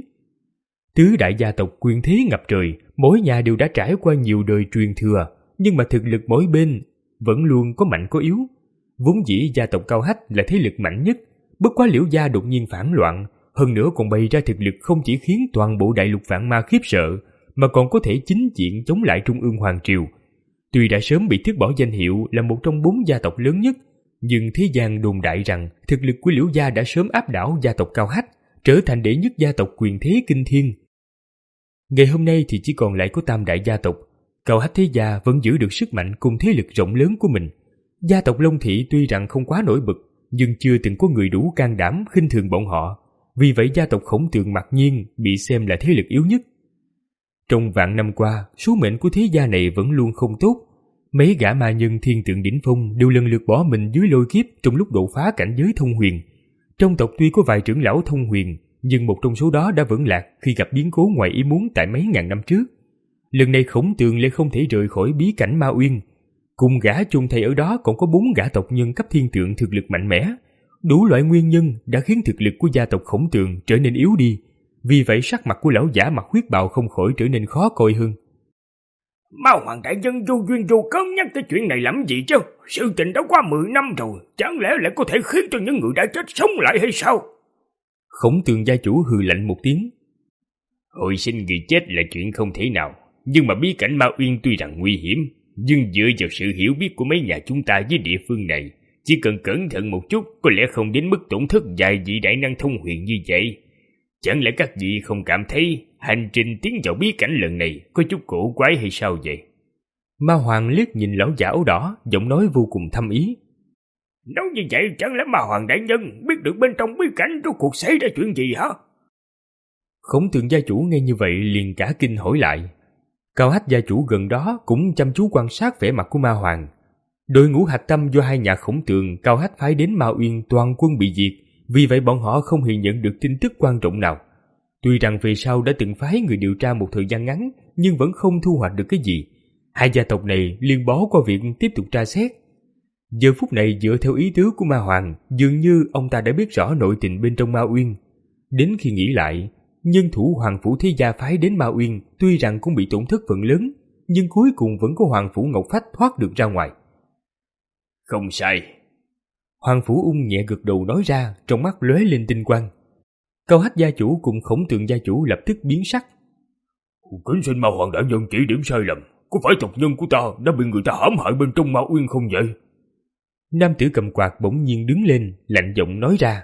Tứ đại gia tộc quyền thế ngập trời, mỗi nhà đều đã trải qua nhiều đời truyền thừa, nhưng mà thực lực mỗi bên vẫn luôn có mạnh có yếu. Vốn dĩ gia tộc Cao Hách là thế lực mạnh nhất, bất quá Liễu gia đột nhiên phản loạn, hơn nữa còn bày ra thực lực không chỉ khiến toàn bộ đại lục vạn ma khiếp sợ, mà còn có thể chính diện chống lại Trung ương Hoàng Triều. Tuy đã sớm bị tước bỏ danh hiệu là một trong bốn gia tộc lớn nhất, nhưng thế gian đồn đại rằng thực lực của Liễu gia đã sớm áp đảo gia tộc Cao Hách, trở thành đệ nhất gia tộc quyền thế kinh thiên. Ngày hôm nay thì chỉ còn lại có tam đại gia tộc. Cao Hách thế gia vẫn giữ được sức mạnh cùng thế lực rộng lớn của mình. Gia tộc Long Thị tuy rằng không quá nổi bật, nhưng chưa từng có người đủ can đảm khinh thường bọn họ. Vì vậy gia tộc Khổng Tượng mặc nhiên bị xem là thế lực yếu nhất. Trong vạn năm qua, số mệnh của thế gia này vẫn luôn không tốt. Mấy gã ma nhân thiên tượng đỉnh phong đều lần lượt bỏ mình dưới lôi kiếp trong lúc đột phá cảnh giới thông huyền. Trong tộc tuy có vài trưởng lão thông huyền, nhưng một trong số đó đã vẫn lạc khi gặp biến cố ngoài ý muốn tại mấy ngàn năm trước. Lần này Khổng Tượng lại không thể rời khỏi bí cảnh Ma Uyên. Cùng gã chung thầy ở đó còn có bốn gã tộc nhân cấp thiên tượng thực lực mạnh mẽ. Đủ loại nguyên nhân đã khiến thực lực của gia tộc Khổng Tượng trở nên yếu đi. Vì vậy sắc mặt của lão giả mặc huyết bào không khỏi trở nên khó coi hơn. Ma Hoàng đại nhân vô duyên vô cớ nhắc tới chuyện này làm gì chứ? Sự tình đã qua mười năm rồi, chẳng lẽ lại có thể khiến cho những người đã chết sống lại hay sao? Khổng Tượng gia chủ hừ lạnh một tiếng. Hồi sinh người chết là chuyện không thể nào, nhưng mà bí cảnh Ma Uyên tuy rằng nguy hiểm, nhưng dựa vào sự hiểu biết của mấy nhà chúng ta với địa phương này, chỉ cần cẩn thận một chút có lẽ không đến mức tổn thất vài vị đại năng thông huyền như vậy. Chẳng lẽ các vị không cảm thấy hành trình tiến vào bí cảnh lần này có chút cổ quái hay sao vậy? Ma Hoàng liếc nhìn lão giả áo đỏ, giọng nói vô cùng thâm ý. Nói như vậy chẳng lẽ Ma Hoàng đại nhân biết được bên trong bí cảnh rốt cuộc xảy ra chuyện gì hả? Khổng Tượng gia chủ nghe như vậy liền cả kinh hỏi lại. Cao Hách gia chủ gần đó cũng chăm chú quan sát vẻ mặt của Ma Hoàng. Đội ngũ hạch tâm do hai nhà Khổng Tượng, Cao Hách phái đến Ma Uyên toàn quân bị diệt, vì vậy bọn họ không hề nhận được tin tức quan trọng nào. Tuy rằng về sau đã từng phái người điều tra một thời gian ngắn, nhưng vẫn không thu hoạch được cái gì. Hai gia tộc này liền bó qua việc tiếp tục tra xét. Giờ phút này dựa theo ý tứ của Ma Hoàng, dường như ông ta đã biết rõ nội tình bên trong Ma Uyên. Đến khi nghĩ lại, nhân thủ Hoàng Phủ thế gia phái đến Ma Uyên tuy rằng cũng bị tổn thất phần lớn, nhưng cuối cùng vẫn có Hoàng Phủ Ngọc Phách thoát được ra ngoài. Không sai. Hoàng Phủ Ung nhẹ gật đầu nói ra, trong mắt lóe lên tinh quang. Cao Hách gia chủ cùng Khổng Tượng gia chủ lập tức biến sắc. Kính xin Ma Hoàng đại nhân chỉ điểm sai lầm, có phải tộc nhân của ta đã bị người ta hãm hại bên trong Ma Uyên không vậy? Nam tử cầm quạt bỗng nhiên đứng lên, lạnh giọng nói ra.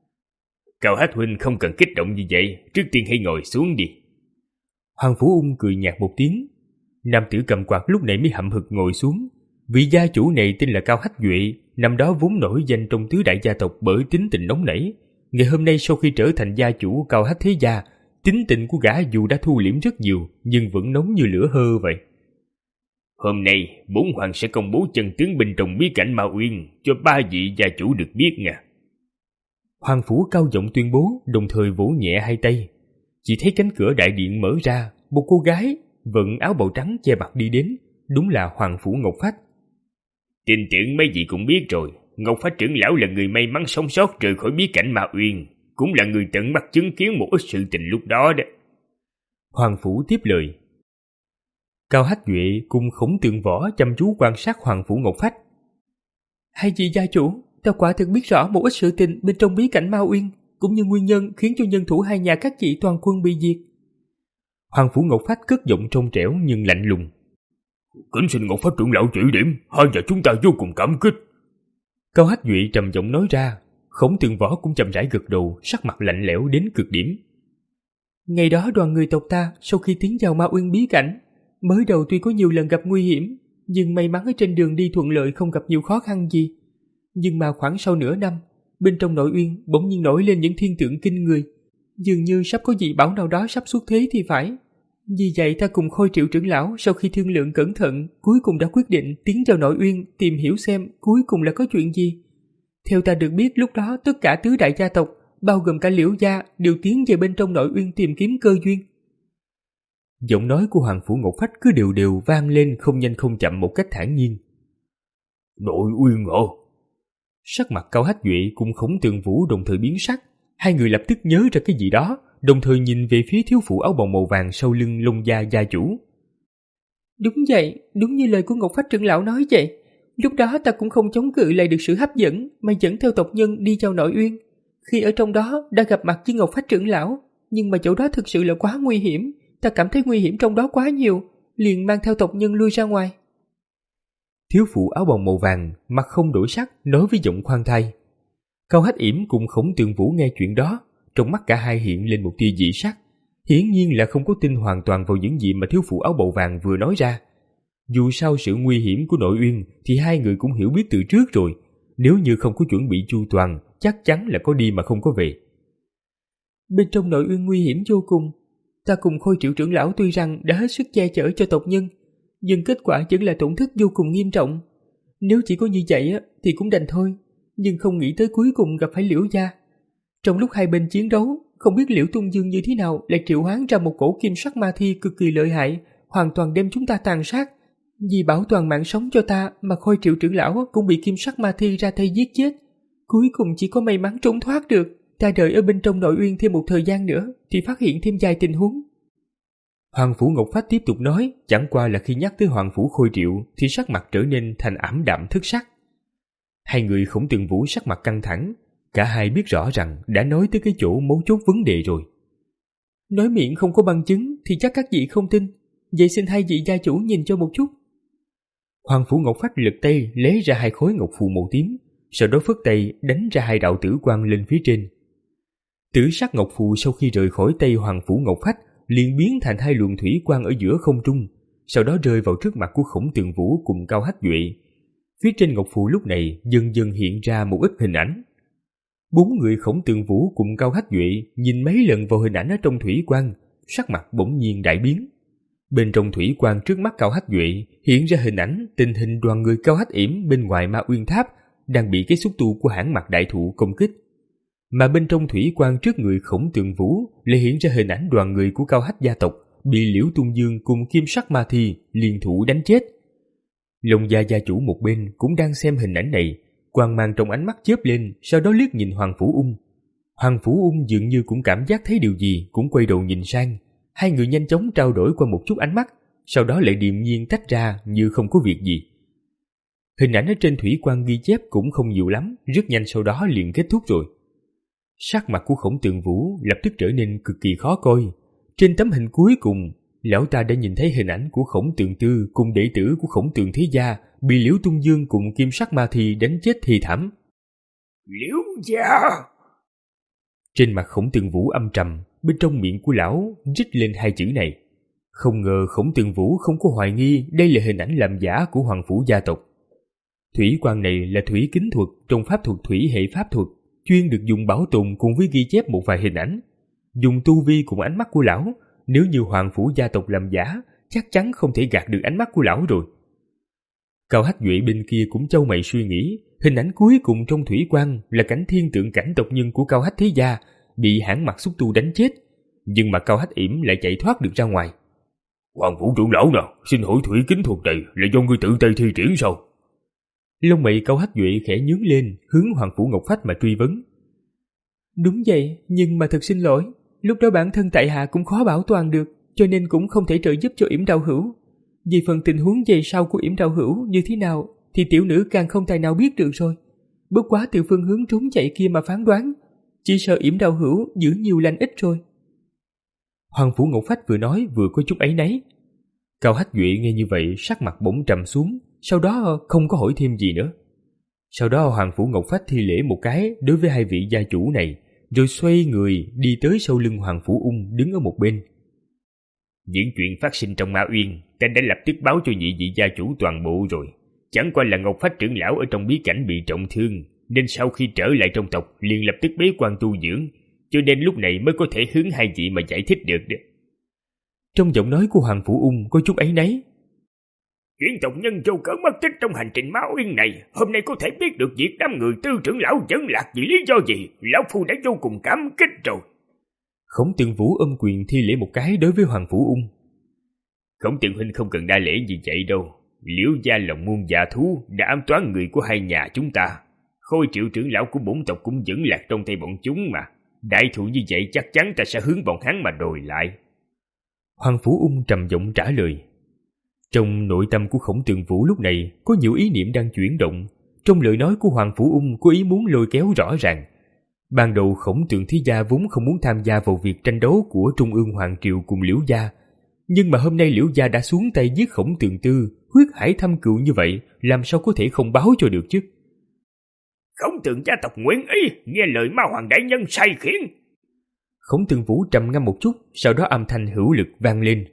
Cao Hách huynh không cần kích động như vậy, trước tiên hãy ngồi xuống đi. Hoàng Phủ Ung cười nhạt một tiếng. Nam tử cầm quạt lúc này mới hậm hực ngồi xuống. Vị gia chủ này tên là Cao Hách Duệ, năm đó vốn nổi danh trong tứ đại gia tộc bởi tính tình nóng nảy. Ngày hôm nay sau khi trở thành gia chủ Cao Hách thế gia, tính tình của gã dù đã thu liễm rất nhiều, nhưng vẫn nóng như lửa hơ vậy. Hôm nay, bổn hoàng sẽ công bố chân tướng bên trong bí cảnh Ma Uyên cho ba vị gia chủ được biết nha. Hoàng Phủ cao giọng tuyên bố, đồng thời vỗ nhẹ hai tay. Chỉ thấy cánh cửa đại điện mở ra, một cô gái vận áo bào trắng che mặt đi đến, đúng là Hoàng Phủ Ngọc Phách. Tin tưởng mấy vị cũng biết rồi, Ngọc Phách trưởng lão là người may mắn sống sót rời khỏi bí cảnh Ma Uyên, cũng là người tận mắt chứng kiến một ít sự tình lúc đó đó. Hoàng Phủ tiếp lời. Cao Hách Duệ cùng Khổng Tường Võ chăm chú quan sát Hoàng Phủ Ngọc Phách. Hai vị gia chủ, ta quả thực biết rõ một ít sự tình bên trong bí cảnh Ma Uyên, cũng như nguyên nhân khiến cho nhân thủ hai nhà các chị toàn quân bị diệt. Hoàng Phủ Ngọc Phách cất giọng trong trẻo nhưng lạnh lùng. Kính xin Ngọc Phách trưởng lão chỉ điểm, hai nhà chúng ta vô cùng cảm kích. Cao Hách Duệ trầm giọng nói ra. Khổng Tường Võ cũng chậm rãi gật đầu, sắc mặt lạnh lẽo đến cực điểm. Ngày đó đoàn người tộc ta sau khi tiến vào Ma Uyên bí cảnh, mới đầu tuy có nhiều lần gặp nguy hiểm, nhưng may mắn ở trên đường đi thuận lợi, không gặp nhiều khó khăn gì. Nhưng mà khoảng sau nửa năm, bên trong nội uyên bỗng nhiên nổi lên những thiên tượng kinh người, dường như sắp có dị bảo nào đó sắp xuất thế thì phải. Vì vậy ta cùng Khôi Triệu trưởng lão sau khi thương lượng cẩn thận, cuối cùng đã quyết định tiến vào nội uyên tìm hiểu xem cuối cùng là có chuyện gì. Theo ta được biết, lúc đó tất cả tứ đại gia tộc, bao gồm cả Liễu gia, đều tiến về bên trong nội uyên tìm kiếm cơ duyên. Giọng nói của Hoàng Phủ Ngọc Phách cứ đều đều vang lên không nhanh không chậm một cách thản nhiên. Nội uyên hả? Sắc mặt Cao Hách Duệ cùng Khổng Tường Vũ đồng thời biến sắc. Hai người lập tức nhớ ra cái gì đó, đồng thời nhìn về phía thiếu phụ áo bào màu vàng sau lưng Long gia gia chủ. Đúng vậy, đúng như lời của Ngọc Phách trưởng lão nói vậy. Lúc đó ta cũng không chống cự lại được sự hấp dẫn mà dẫn theo tộc nhân đi vào nội uyên. Khi ở trong đó đã gặp mặt với Ngọc Phách trưởng lão, nhưng mà chỗ đó thực sự là quá nguy hiểm. Ta cảm thấy nguy hiểm trong đó quá nhiều, liền mang theo tộc nhân lui ra ngoài. Thiếu phụ áo bào màu vàng mặt không đổi sắc nói với giọng khoan thai. Cao Hách Yểm cùng Khổng Tường Vũ nghe chuyện đó, trong mắt cả hai hiện lên một tia dị sắc. Hiển nhiên là không có tin hoàn toàn vào những gì mà thiếu phụ áo bào vàng vừa nói ra. Dù sao sự nguy hiểm của nội uyên thì hai người cũng hiểu biết từ trước rồi. Nếu như không có chuẩn bị chu toàn, chắc chắn là có đi mà không có về. Bên trong nội uyên nguy hiểm vô cùng. Ta cùng Khôi Triệu trưởng lão tuy rằng đã hết sức che chở cho tộc nhân, nhưng kết quả vẫn là tổn thất vô cùng nghiêm trọng. Nếu chỉ có như vậy thì cũng đành thôi, nhưng không nghĩ tới cuối cùng gặp phải Liễu gia. Trong lúc hai bên chiến đấu, không biết Liễu Tung Dương như thế nào lại triệu hoán ra một cổ kim sắc ma thi cực kỳ lợi hại, hoàn toàn đem chúng ta tàn sát. Vì bảo toàn mạng sống cho ta mà Khôi Triệu trưởng lão cũng bị kim sắc ma thi ra tay giết chết. Cuối cùng chỉ có may mắn trốn thoát được. Ta đợi ở bên trong nội uyên thêm một thời gian nữa thì phát hiện thêm vài tình huống. Hoàng Phủ Ngọc Phách tiếp tục nói, chẳng qua là khi nhắc tới Hoàng Phủ Khôi Triệu thì sắc mặt trở nên thành ảm đạm thất sắc. Hai người Khổng Tường Vũ sắc mặt căng thẳng, cả hai biết rõ rằng đã nói tới cái chỗ mấu chốt vấn đề rồi. Nói miệng không có bằng chứng thì chắc các vị không tin, vậy xin hai vị gia chủ nhìn cho một chút. Hoàng Phủ Ngọc Phách lật tay lấy ra hai khối ngọc phù màu tím, sau đó phất tay đánh ra hai đạo tử quang lên phía trên. Tử sắc ngọc phù sau khi rời khỏi tay Hoàng Phủ Ngọc Phách liền biến thành hai luồng thủy quang ở giữa không trung, sau đó rơi vào trước mặt của Khổng Tường Vũ cùng Cao Hách Duệ. Phía trên ngọc phù lúc này dần dần hiện ra một ít hình ảnh. Bốn người Khổng Tường Vũ cùng Cao Hách Duệ nhìn mấy lần vào hình ảnh ở trong thủy quang, sắc mặt bỗng nhiên đại biến. Bên trong thủy quang trước mắt Cao Hách Duệ hiện ra hình ảnh tình hình đoàn người Cao Hách Yểm bên ngoài Ma Uyên Tháp đang bị cái xúc tu của hãng Mạc Đại Thụ công kích. Mà bên trong thủy quang trước người Khổng Tường Vũ lại hiện ra hình ảnh đoàn người của Cao Hách gia tộc bị Liễu Tung Dương cùng kim sắc ma thi liên thủ đánh chết. Long gia gia chủ một bên cũng đang xem hình ảnh này, quang mang trong ánh mắt chớp lên, sau đó liếc nhìn Hoàng Phủ Ung. Hoàng Phủ Ung dường như cũng cảm giác thấy điều gì, cũng quay đầu nhìn sang. Hai người nhanh chóng trao đổi qua một chút ánh mắt, sau đó lại điềm nhiên tách ra như không có việc gì. Hình ảnh ở trên thủy quang ghi chép cũng không nhiều lắm, rất nhanh sau đó liền kết thúc rồi. Sắc mặt của Khổng Tường Vũ lập tức trở nên cực kỳ khó coi. Trên tấm hình cuối cùng, lão ta đã nhìn thấy hình ảnh của Khổng Tường Tư cùng đệ tử của Khổng Tường Thế Gia bị Liễu Tung Dương cùng kim sắc ma thi đánh chết thê thảm. Liễu gia! Trên mặt Khổng Tường Vũ âm trầm, bên trong miệng của lão rít lên hai chữ này. Không ngờ Khổng Tường Vũ không có hoài nghi đây là hình ảnh làm giả của Hoàng Phủ gia tộc. Thủy quang này là thủy kính thuật trong pháp thuật thủy hệ pháp thuật, chuyên được dùng bảo tồn cùng với ghi chép một vài hình ảnh. Dùng tu vi cùng ánh mắt của lão, nếu như Hoàng Phủ gia tộc làm giả, chắc chắn không thể gạt được ánh mắt của lão rồi. Cao Hách Duệ bên kia cũng châu mày suy nghĩ, hình ảnh cuối cùng trong thủy quang là cảnh thiên tượng cảnh tộc nhân của Cao Hách Thế Gia bị hãng Mạc Xúc Tu đánh chết, nhưng mà Cao Hách Yểm lại chạy thoát được ra ngoài. Hoàng Phủ trưởng lão nào, xin hỏi thủy kính thuật này là do ngươi tự tay thi triển sao? Lông mày Cao Hách Duệ khẽ nhướng lên, hướng Hoàng Phủ Ngọc Phách mà truy vấn. Đúng vậy, nhưng mà thật xin lỗi, lúc đó bản thân tại hạ cũng khó bảo toàn được, cho nên cũng không thể trợ giúp cho Yểm đạo hữu. Về phần tình huống về sau của Yểm Đạo Hữu như thế nào thì tiểu nữ càng không tài nào biết được rồi. Bất quá từ phương hướng trốn chạy kia mà phán đoán, chỉ sợ Yểm Đạo Hữu giữ nhiều lành ít rồi. Hoàng Phủ Ngọc Phách vừa nói vừa có chút áy náy. Cao Hách Duệ nghe như vậy sắc mặt bỗng trầm xuống, sau đó không có hỏi thêm gì nữa. Sau đó Hoàng Phủ Ngọc Phách thi lễ một cái đối với hai vị gia chủ này, rồi xoay người đi tới sau lưng Hoàng Phủ Ung đứng ở một bên. Những chuyện phát sinh trong Ma Uyên, ta đã lập tức báo cho nhị vị gia chủ toàn bộ rồi. Chẳng qua là Ngọc Phách trưởng lão ở trong bí cảnh bị trọng thương, nên sau khi trở lại trong tộc liền lập tức bế quan tu dưỡng, cho nên lúc này mới có thể hướng hai vị mà giải thích được đó. Trong giọng nói của Hoàng Phủ Ung có chút áy náy. Chuyện tộc nhân vô cớ mất tích trong hành trình Ma Uyên này, hôm nay có thể biết được việc đám người Tư trưởng lão dẫn lạc vì lý do gì, lão phu đã vô cùng cảm kích rồi. Khổng Tường Vũ ôm quyền thi lễ một cái đối với Hoàng Phủ Ung. Khổng Tường huynh không cần đa lễ gì vậy đâu. Liễu gia lòng muôn dạ thú đã ám toán người của hai nhà chúng ta. Khôi Triệu trưởng lão của bổn tộc cũng dẫn lạc trong tay bọn chúng mà. Đại thù như vậy chắc chắn ta sẽ hướng bọn hắn mà đòi lại. Hoàng Phủ Ung trầm giọng trả lời. Trong nội tâm của Khổng Tường Vũ lúc này có nhiều ý niệm đang chuyển động. Trong lời nói của Hoàng Phủ Ung có ý muốn lôi kéo rõ ràng. Ban đầu Khổng Tường Thế Gia vốn không muốn tham gia vào việc tranh đấu của Trung ương Hoàng Triều cùng Liễu Gia. Nhưng mà hôm nay Liễu Gia đã xuống tay giết Khổng Tường Tư, huyết hải thâm cựu như vậy, làm sao có thể không báo cho được chứ? Khổng Tường gia tộc nguyện ý, nghe lời Ma Hoàng đại nhân sai khiến. Khổng Tường Vũ trầm ngâm một chút, sau đó âm thanh hữu lực vang lên.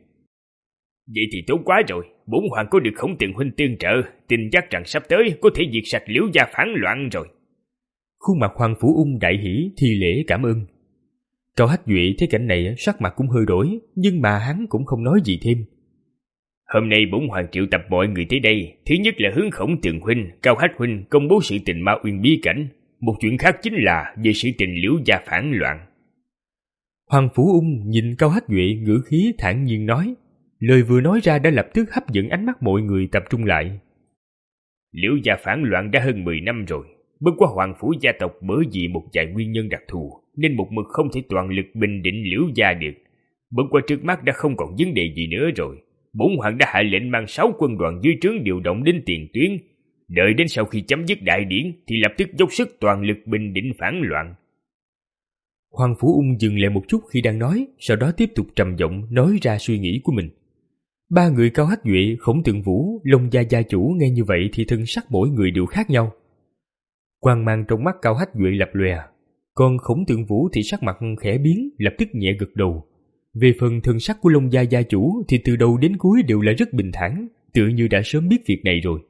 Vậy thì tốt quá rồi, bổn hoàng có được Khổng Tường huynh tương trợ, tin chắc rằng sắp tới có thể diệt sạch Liễu Gia phản loạn rồi. Khuôn mặt Hoàng Phủ Ung đại hỉ thi lễ cảm ơn. Cao Hách Duệ thấy cảnh này sắc mặt cũng hơi đổi, nhưng mà hắn cũng không nói gì thêm. Hôm nay bổn hoàng triệu tập mọi người tới đây, thứ nhất là hướng Khổng Tường huynh, Cao Hách huynh công bố sự tình Ma Uyên bí cảnh, một chuyện khác chính là về sự tình Liễu Gia phản loạn. Hoàng Phủ Ung nhìn Cao Hách Duệ ngữ khí thản nhiên nói, lời vừa nói ra đã lập tức hấp dẫn ánh mắt mọi người tập trung lại. Liễu Gia phản loạn đã hơn mười năm rồi, bất quá Hoàng phủ gia tộc bởi vì một vài nguyên nhân đặc thù nên một mực không thể toàn lực bình định Liễu Gia được. Bất quá trước mắt đã không còn vấn đề gì nữa rồi. Bổn hoàng đã hạ lệnh mang sáu quân đoàn dưới trướng điều động đến tiền tuyến, đợi đến sau khi chấm dứt đại điển thì lập tức dốc sức toàn lực bình định phản loạn. Hoàng Phủ Ung dừng lại một chút khi đang nói, sau đó tiếp tục trầm giọng nói ra suy nghĩ của mình. Ba người Cao Hách Duệ, Khổng Tường Vũ, Long Gia gia chủ nghe như vậy thì thân sắc mỗi người đều khác nhau. Quang mang trong mắt Cao Hách Duệ lập lòe, còn Khổng Tường Vũ thì sắc mặt khẽ biến, lập tức nhẹ gật đầu. Về phần thân sắc của Long Gia gia chủ thì từ đầu đến cuối đều là rất bình thản, tựa như đã sớm biết việc này rồi.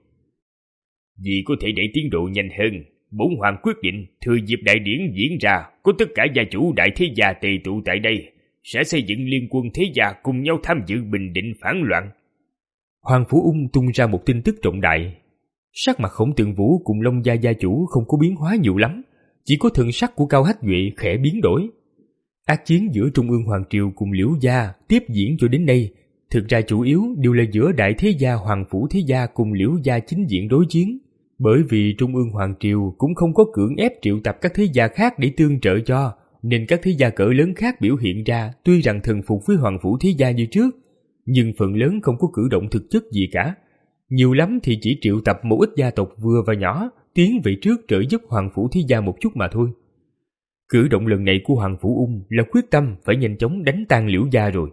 Vì có thể để tiến độ nhanh hơn, bổn hoàng quyết định thừa dịp đại điển diễn ra, có tất cả gia chủ đại thế gia tề tụ tại đây, sẽ xây dựng liên quân thế gia cùng nhau tham dự bình định phản loạn. Hoàng Phủ Ung tung ra một tin tức trọng đại. Sắc mặt Khổng Tường Vũ cùng Long Gia gia chủ không có biến hóa nhiều lắm, chỉ có thần sắc của Cao Hách Duệ khẽ biến đổi. Ác chiến giữa Trung ương Hoàng Triều cùng Liễu Gia tiếp diễn cho đến nay, thực ra chủ yếu đều là giữa đại thế gia Hoàng Phủ Thế Gia cùng Liễu Gia chính diện đối chiến. Bởi vì Trung ương Hoàng Triều cũng không có cưỡng ép triệu tập các thế gia khác để tương trợ cho, nên các thế gia cỡ lớn khác biểu hiện ra tuy rằng thần phục với Hoàng Phủ Thế Gia như trước, nhưng phần lớn không có cử động thực chất gì cả. Nhiều lắm thì chỉ triệu tập một ít gia tộc vừa và nhỏ tiến về trước trợ giúp Hoàng Phủ Thế Gia một chút mà thôi. Cử động lần này của Hoàng Phủ Ung là quyết tâm phải nhanh chóng đánh tan Liễu Gia rồi.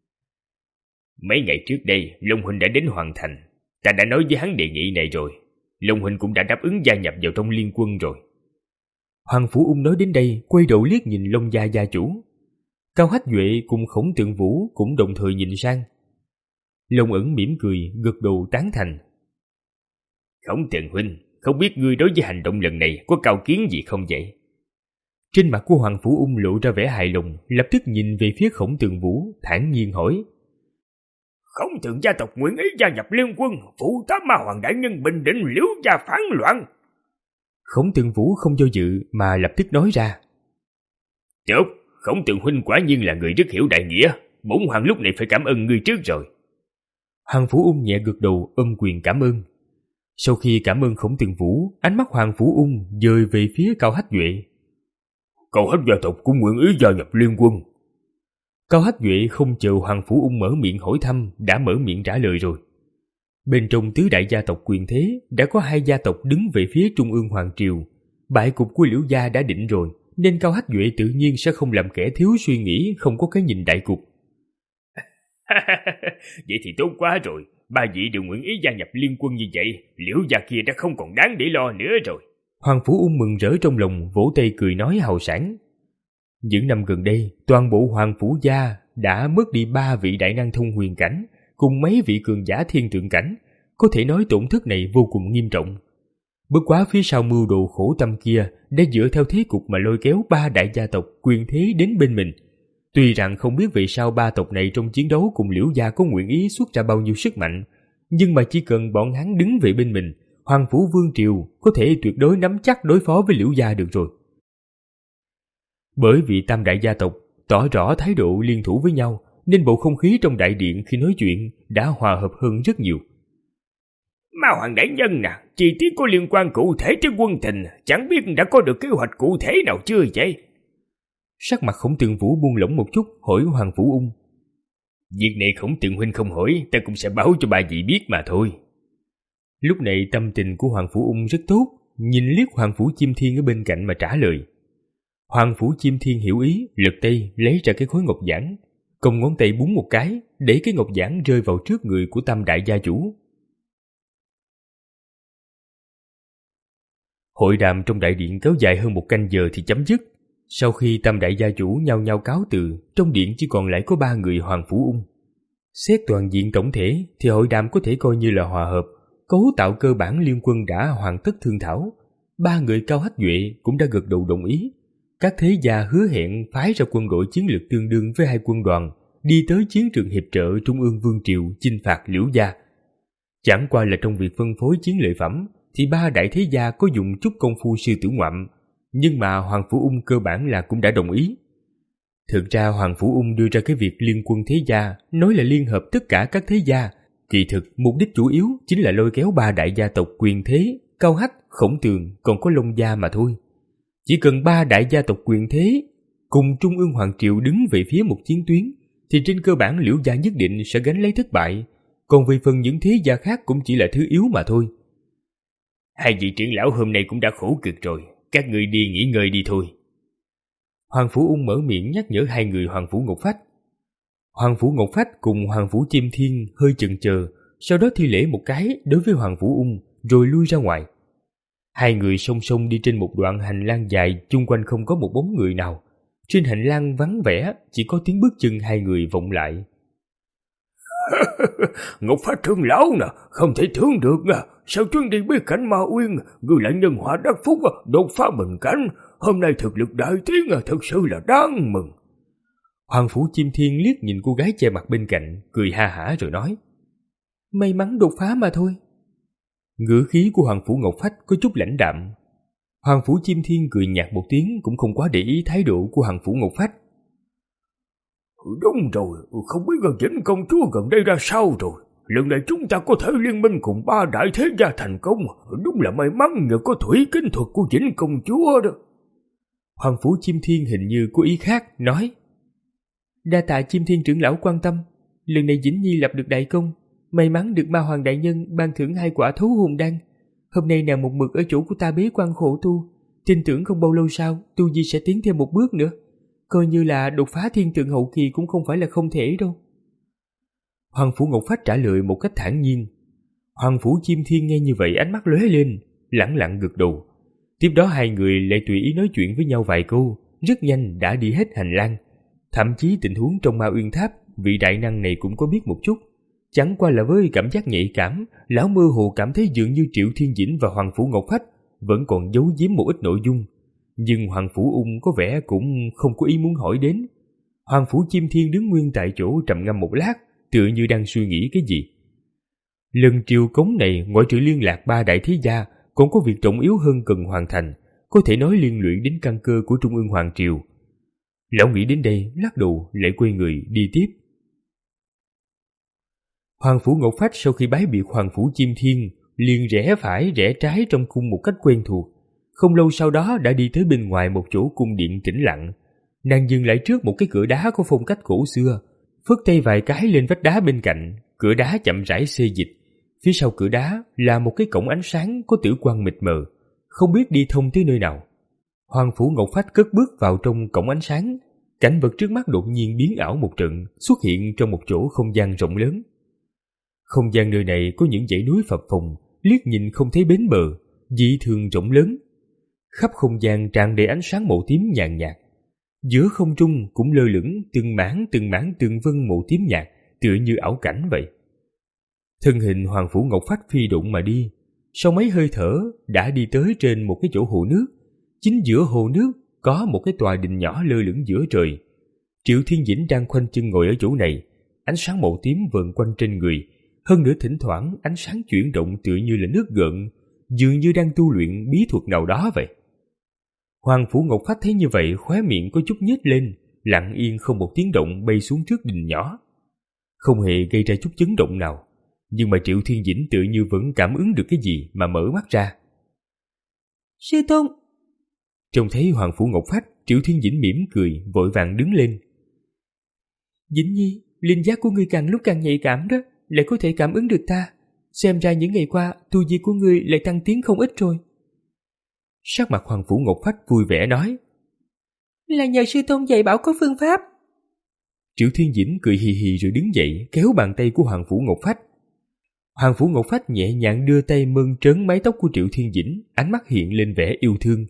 Mấy ngày trước đây, Long huynh đã đến Hoàng Thành. Ta đã nói với hắn đề nghị này rồi. Long huynh cũng đã đáp ứng gia nhập vào trong liên quân rồi. Hoàng Phủ Ung nói đến đây, quay đầu liếc nhìn Long Gia gia chủ. Cao Hách Duệ cùng Khổng Tường Vũ cũng đồng thời nhìn sang. Long ẩn mỉm cười, gật đầu tán thành. Khổng Tường huynh, không biết ngươi đối với hành động lần này có cao kiến gì không vậy? Trên mặt của Hoàng Phủ Ung lộ ra vẻ hài lòng, lập tức nhìn về phía Khổng Tường Vũ, thản nhiên hỏi. Khổng Tường gia tộc nguyện ý gia nhập liên quân, phụ tá Ma Hoàng đại nhân bình định Liễu Gia phản loạn. Khổng Tường Vũ không do dự mà lập tức nói ra. Tốt, Khổng Tường huynh quả nhiên là người rất hiểu đại nghĩa, bổn hoàng lúc này phải cảm ơn ngươi trước rồi. Hoàng Phủ Ung nhẹ gật đầu ôm quyền cảm ơn. Sau khi cảm ơn Khổng Tường Vũ, ánh mắt Hoàng Phủ Ung dời về phía Cao Hách Duệ. Cao Hách gia tộc cũng nguyện ý gia nhập liên quân. Cao Hách Duệ không chờ Hoàng Phủ Ung mở miệng hỏi thăm đã mở miệng trả lời rồi. Bên trong tứ đại gia tộc quyền thế đã có hai gia tộc đứng về phía trung ương hoàng triều. Bại cục của Liễu gia đã định rồi, nên Cao Hách Duệ tự nhiên sẽ không làm kẻ thiếu suy nghĩ, không có cái nhìn đại cục. Vậy thì tốt quá rồi, ba vị đều nguyện ý gia nhập liên quân như vậy, Liễu gia kia đã không còn đáng để lo nữa rồi. Hoàng Phủ Ung mừng rỡ trong lòng, vỗ tay cười nói hào sảng. Những năm gần đây, toàn bộ Hoàng Phủ gia đã mất đi ba vị đại năng thông huyền cảnh, cùng mấy vị cường giả thiên tượng cảnh, có thể nói tổn thất này vô cùng nghiêm trọng. Bất quá phía sau mưu đồ khổ tâm kia đã dựa theo thế cục mà lôi kéo ba đại gia tộc quyền thế đến bên mình. Tuy rằng không biết vì sao ba tộc này trong chiến đấu cùng Liễu gia có nguyện ý xuất ra bao nhiêu sức mạnh, nhưng mà chỉ cần bọn hắn đứng về bên mình, Hoàng Phủ Vương Triều có thể tuyệt đối nắm chắc đối phó với Liễu gia được rồi. Bởi vì tam đại gia tộc tỏ rõ thái độ liên thủ với nhau, nên bầu không khí trong đại điện khi nói chuyện đã hòa hợp hơn rất nhiều. Ma Hoàng đại nhân nè, chi tiết có liên quan cụ thể tới quân tình, chẳng biết đã có được kế hoạch cụ thể nào chưa vậy? Sắc mặt Khổng Tường Vũ buông lỏng một chút, hỏi Hoàng Phủ Ung. Việc này Khổng Tường huynh không hỏi, ta cũng sẽ báo cho ba vị biết mà thôi. Lúc này tâm tình của Hoàng Phủ Ung rất tốt, nhìn liếc Hoàng Phủ Chiêm Thiên ở bên cạnh mà trả lời. Hoàng Phủ Chiêm Thiên hiểu ý, lật tay lấy ra cái khối ngọc giản, cong ngón tay búng một cái, để cái ngọc giản rơi vào trước người của tam đại gia chủ. Hội đàm trong đại điện kéo dài hơn một canh giờ thì chấm dứt. Sau khi tam đại gia chủ nhao nhao cáo từ, trong điện chỉ còn lại có ba người Hoàng Phủ Ung. Xét toàn diện tổng thể thì hội đàm có thể coi như là hòa hợp, cấu tạo cơ bản liên quân đã hoàn tất thương thảo. Ba người Cao Hách Duệ cũng đã gật đầu đồng ý. Các thế gia hứa hẹn phái ra quân đội chiến lược tương đương với hai quân đoàn, đi tới chiến trường hiệp trợ Trung ương Vương Triều chinh phạt Liễu gia. Chẳng qua là trong việc phân phối chiến lợi phẩm thì ba đại thế gia có dùng chút công phu sư tử ngoạm, nhưng mà Hoàng Phủ Ung cơ bản là cũng đã đồng ý. Thực ra Hoàng Phủ Ung đưa ra cái việc liên quân thế gia, nói là liên hợp tất cả các thế gia, kỳ thực mục đích chủ yếu chính là lôi kéo ba đại gia tộc quyền thế, Cao Hách, Khổng Tường còn có Long gia mà thôi. Chỉ cần ba đại gia tộc quyền thế cùng Trung ương Hoàng Triều đứng về phía một chiến tuyến, thì trên cơ bản Liễu gia nhất định sẽ gánh lấy thất bại, còn về phần những thế gia khác cũng chỉ là thứ yếu mà thôi. Hai vị trưởng lão hôm nay cũng đã khổ cực rồi, các người đi nghỉ ngơi đi thôi. Hoàng Phủ Ung mở miệng nhắc nhở hai người Hoàng Phủ Ngọc Phách. Hoàng Phủ Ngọc Phách cùng Hoàng Phủ Chiêm Thiên hơi chần chờ, sau đó thi lễ một cái đối với Hoàng Phủ Ung rồi lui ra ngoài. Hai người song song đi trên một đoạn hành lang dài, chung quanh không có một bóng người nào. Trên hành lang vắng vẻ, chỉ có tiếng bước chân hai người vọng lại. Ngọc Phách trưởng lão nè, không thể tưởng được nè, sao chuyến đi bí cảnh Ma Uyên, người lại nhân họa đắc phúc đột phá bình cảnh, hôm nay thực lực đại tiến thật sự là đáng mừng. Hoàng Phủ Chiêm Thiên liếc nhìn cô gái che mặt bên cạnh, cười ha hả rồi nói. May mắn đột phá mà thôi. Ngữ khí của Hoàng Phủ Ngọc Phách có chút lãnh đạm. Hoàng Phủ Chiêm Thiên cười nhạt một tiếng, cũng không quá để ý thái độ của Hoàng Phủ Ngọc Phách. Đúng rồi, không biết gần Vĩnh công chúa gần đây ra sao rồi. Lần này chúng ta có thể liên minh cùng ba đại thế gia thành công, đúng là may mắn nhờ có thủy kính thuật của Vĩnh công chúa đó. Hoàng Phủ Chiêm Thiên hình như có ý khác, nói. Đa tạ Chiêm Thiên trưởng lão quan tâm, lần này Vĩnh Nhi lập được đại công, may mắn được Ma Hoàng đại nhân ban thưởng hai quả thú hồn đan. Hôm nay nàng một mực ở chỗ của ta bế quan khổ tu, tin tưởng không bao lâu sau tu vi sẽ tiến thêm một bước nữa, coi như là đột phá thiên tượng hậu kỳ cũng không phải là không thể đâu. Hoàng Phủ Ngọc Phách trả lời một cách thản nhiên. Hoàng Phủ Chiêm Thiên nghe như vậy ánh mắt lóe lên, lẳng lặng gật đầu. Tiếp đó hai người lại tùy ý nói chuyện với nhau vài câu, rất nhanh đã đi hết hành lang. Thậm chí tình huống trong Ma Uyên Tháp, vị đại năng này cũng có biết một chút. Chẳng qua là với cảm giác nhạy cảm, lão mơ hồ cảm thấy dường như Triệu Thiên Dĩnh và Hoàng Phủ Ngọc Phách vẫn còn giấu giếm một ít nội dung. Nhưng Hoàng Phủ Ung có vẻ cũng không có ý muốn hỏi đến. Hoàng Phủ Chiêm Thiên đứng nguyên tại chỗ trầm ngâm một lát, tựa như đang suy nghĩ cái gì. Lần triều cống này ngoại trừ liên lạc ba đại thế gia, còn có việc trọng yếu hơn cần hoàn thành, có thể nói liên lụy đến căn cơ của Trung ương Hoàng Triều. Lão nghĩ đến đây, lắc đầu lại quay người đi tiếp. Hoàng Phủ Ngọc Phách sau khi bái biệt Hoàng Phủ Chiêm Thiên, liền rẽ phải rẽ trái trong cung một cách quen thuộc. Không lâu sau đó đã đi tới bên ngoài một chỗ cung điện tĩnh lặng. Nàng dừng lại trước một cái cửa đá có phong cách cổ xưa, phất tay vài cái lên vách đá bên cạnh, cửa đá chậm rãi xê dịch. Phía sau cửa đá là một cái cổng ánh sáng có tử quang mịt mờ, không biết đi thông tới nơi nào. Hoàng Phủ Ngọc Phách cất bước vào trong cổng ánh sáng, cảnh vật trước mắt đột nhiên biến ảo một trận, xuất hiện trong một chỗ không gian rộng lớn. Không gian nơi này có những dãy núi phập phồng, liếc nhìn không thấy bến bờ, dị thường rộng lớn. Khắp không gian tràn đầy ánh sáng màu tím nhàn nhạt. Giữa không trung cũng lơ lửng từng mảng từng mảng tường vân màu tím nhạt, tựa như ảo cảnh vậy. Thân hình Hoàng Phủ Ngọc Phách phi đụng mà đi, sau mấy hơi thở đã đi tới trên một cái chỗ hồ nước. Chính giữa hồ nước có một cái tòa đình nhỏ lơ lửng giữa trời. Triệu Thiên Dĩnh đang khoanh chân ngồi ở chỗ này, ánh sáng màu tím vờn quanh trên người, hơn nữa thỉnh thoảng ánh sáng chuyển động tựa như là nước gợn, dường như đang tu luyện bí thuật nào đó vậy. Hoàng Phủ Ngọc Phách thấy như vậy, khóe miệng có chút nhếch lên, lặng yên không một tiếng động bay xuống trước đình nhỏ, không hề gây ra chút chấn động nào. Nhưng mà Triệu Thiên Dĩnh tự như vẫn cảm ứng được cái gì mà mở mắt ra. Sư tôn! Trông thấy Hoàng Phủ Ngọc Phách, Triệu Thiên Dĩnh mỉm cười, vội vàng đứng lên. Dĩnh Nhi, linh giác của ngươi càng lúc càng nhạy cảm đó, lại có thể cảm ứng được ta. Xem ra những ngày qua, tu vi của ngươi lại tăng tiến không ít rồi. Sắc mặt Hoàng Phủ Ngọc Phách vui vẻ nói. Là nhờ sư tôn dạy bảo có phương pháp. Triệu Thiên Dĩnh cười hì hì rồi đứng dậy, kéo bàn tay của Hoàng Phủ Ngọc Phách. Hoàng Phủ Ngọc Phách nhẹ nhàng đưa tay mơn trớn mái tóc của Triệu Thiên Dĩnh, ánh mắt hiện lên vẻ yêu thương.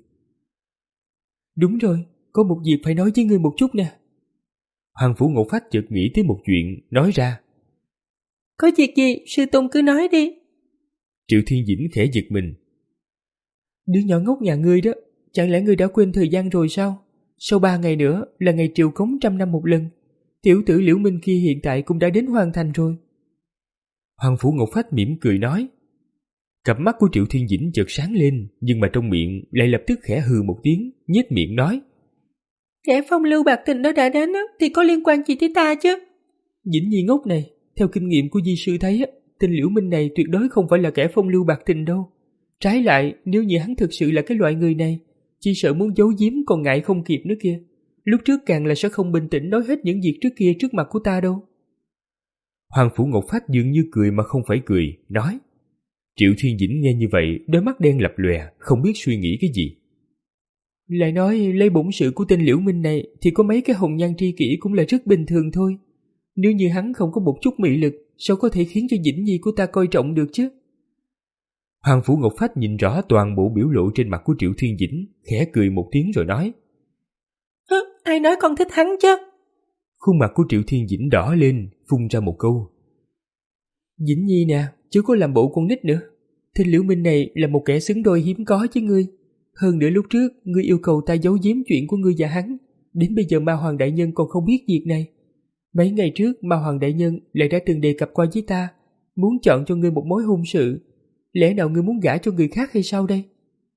Đúng rồi, có một việc phải nói với ngươi một chút nè. Hoàng Phủ Ngọc Phách chợt nghĩ tới một chuyện, nói ra. Có việc gì, sư tôn cứ nói đi. Triệu Thiên Dĩnh khẽ giật mình. Đứa nhỏ ngốc nhà ngươi đó, chẳng lẽ ngươi đã quên thời gian rồi sao? Sau ba ngày nữa là ngày triều cống trăm năm một lần. Tiểu tử Liễu Minh kia hiện tại cũng đã đến hoàn thành rồi. Hoàng Phủ Ngọc Phách mỉm cười nói. Cặp mắt của Triệu Thiên Dĩnh chợt sáng lên, nhưng mà trong miệng lại lập tức khẽ hừ một tiếng, nhếch miệng nói. Kẻ phong lưu bạc tình đó đã đến thì có liên quan gì tới ta chứ? Dĩnh Nhi ngốc này, theo kinh nghiệm của di sư thấy, tên Liễu Minh này tuyệt đối không phải là kẻ phong lưu bạc tình đâu. Trái lại, nếu như hắn thực sự là cái loại người này, chỉ sợ muốn giấu giếm còn ngại không kịp nữa kia. Lúc trước càng là sẽ không bình tĩnh nói hết những việc trước kia trước mặt của ta đâu. Hoàng Phủ Ngọc Phách dường như cười mà không phải cười, nói. Triệu Thiên Dĩnh nghe như vậy, đôi mắt đen lập lòe, không biết suy nghĩ cái gì. Lại nói lấy bổn sự của tên Liễu Minh này thì có mấy cái hồng nhan tri kỷ cũng là rất bình thường thôi. Nếu như hắn không có một chút mị lực, sao có thể khiến cho Dĩnh Nhi của ta coi trọng được chứ? Hoàng Phủ Ngọc Phách nhìn rõ toàn bộ biểu lộ trên mặt của Triệu Thiên Dĩnh, khẽ cười một tiếng rồi nói. Hả? Ai nói con thích hắn chứ? Khuôn mặt của Triệu Thiên Dĩnh đỏ lên, phun ra một câu. Dĩnh Nhi nè, chứ có làm bộ con nít nữa. Tên Liễu Minh này là một kẻ xứng đôi hiếm có với ngươi. Hơn nữa lúc trước, ngươi yêu cầu ta giấu giếm chuyện của ngươi và hắn. Đến bây giờ Ma Hoàng Đại Nhân còn không biết việc này. Mấy ngày trước, Ma Hoàng Đại Nhân lại đã từng đề cập qua với ta, muốn chọn cho ngươi một mối hôn sự. Lẽ nào ngươi muốn gả cho người khác hay sao đây?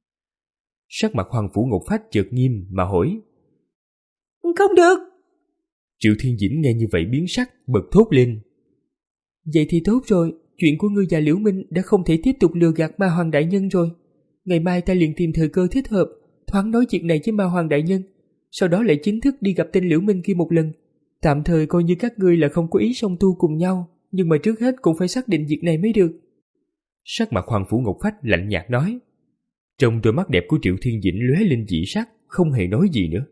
Sắc mặt Hoàng Phủ Ngọc Phách chợt nghiêm mà hỏi. Không được. Triệu Thiên Dĩnh nghe như vậy biến sắc, bật thốt lên. Vậy thì tốt rồi, chuyện của ngươi và Liễu Minh đã không thể tiếp tục lừa gạt Ma Hoàng Đại Nhân rồi. Ngày mai ta liền tìm thời cơ thích hợp, thoáng nói chuyện này với Ma Hoàng Đại Nhân, sau đó lại chính thức đi gặp tên Liễu Minh kia một lần. Tạm thời coi như các ngươi là không có ý song tu cùng nhau, nhưng mà trước hết cũng phải xác định việc này mới được. Sắc mặt Hoàng Phủ Ngọc Phách lạnh nhạt nói. Trong đôi mắt đẹp của Triệu Thiên Dĩnh lóe lên dị sắc, không hề nói gì nữa.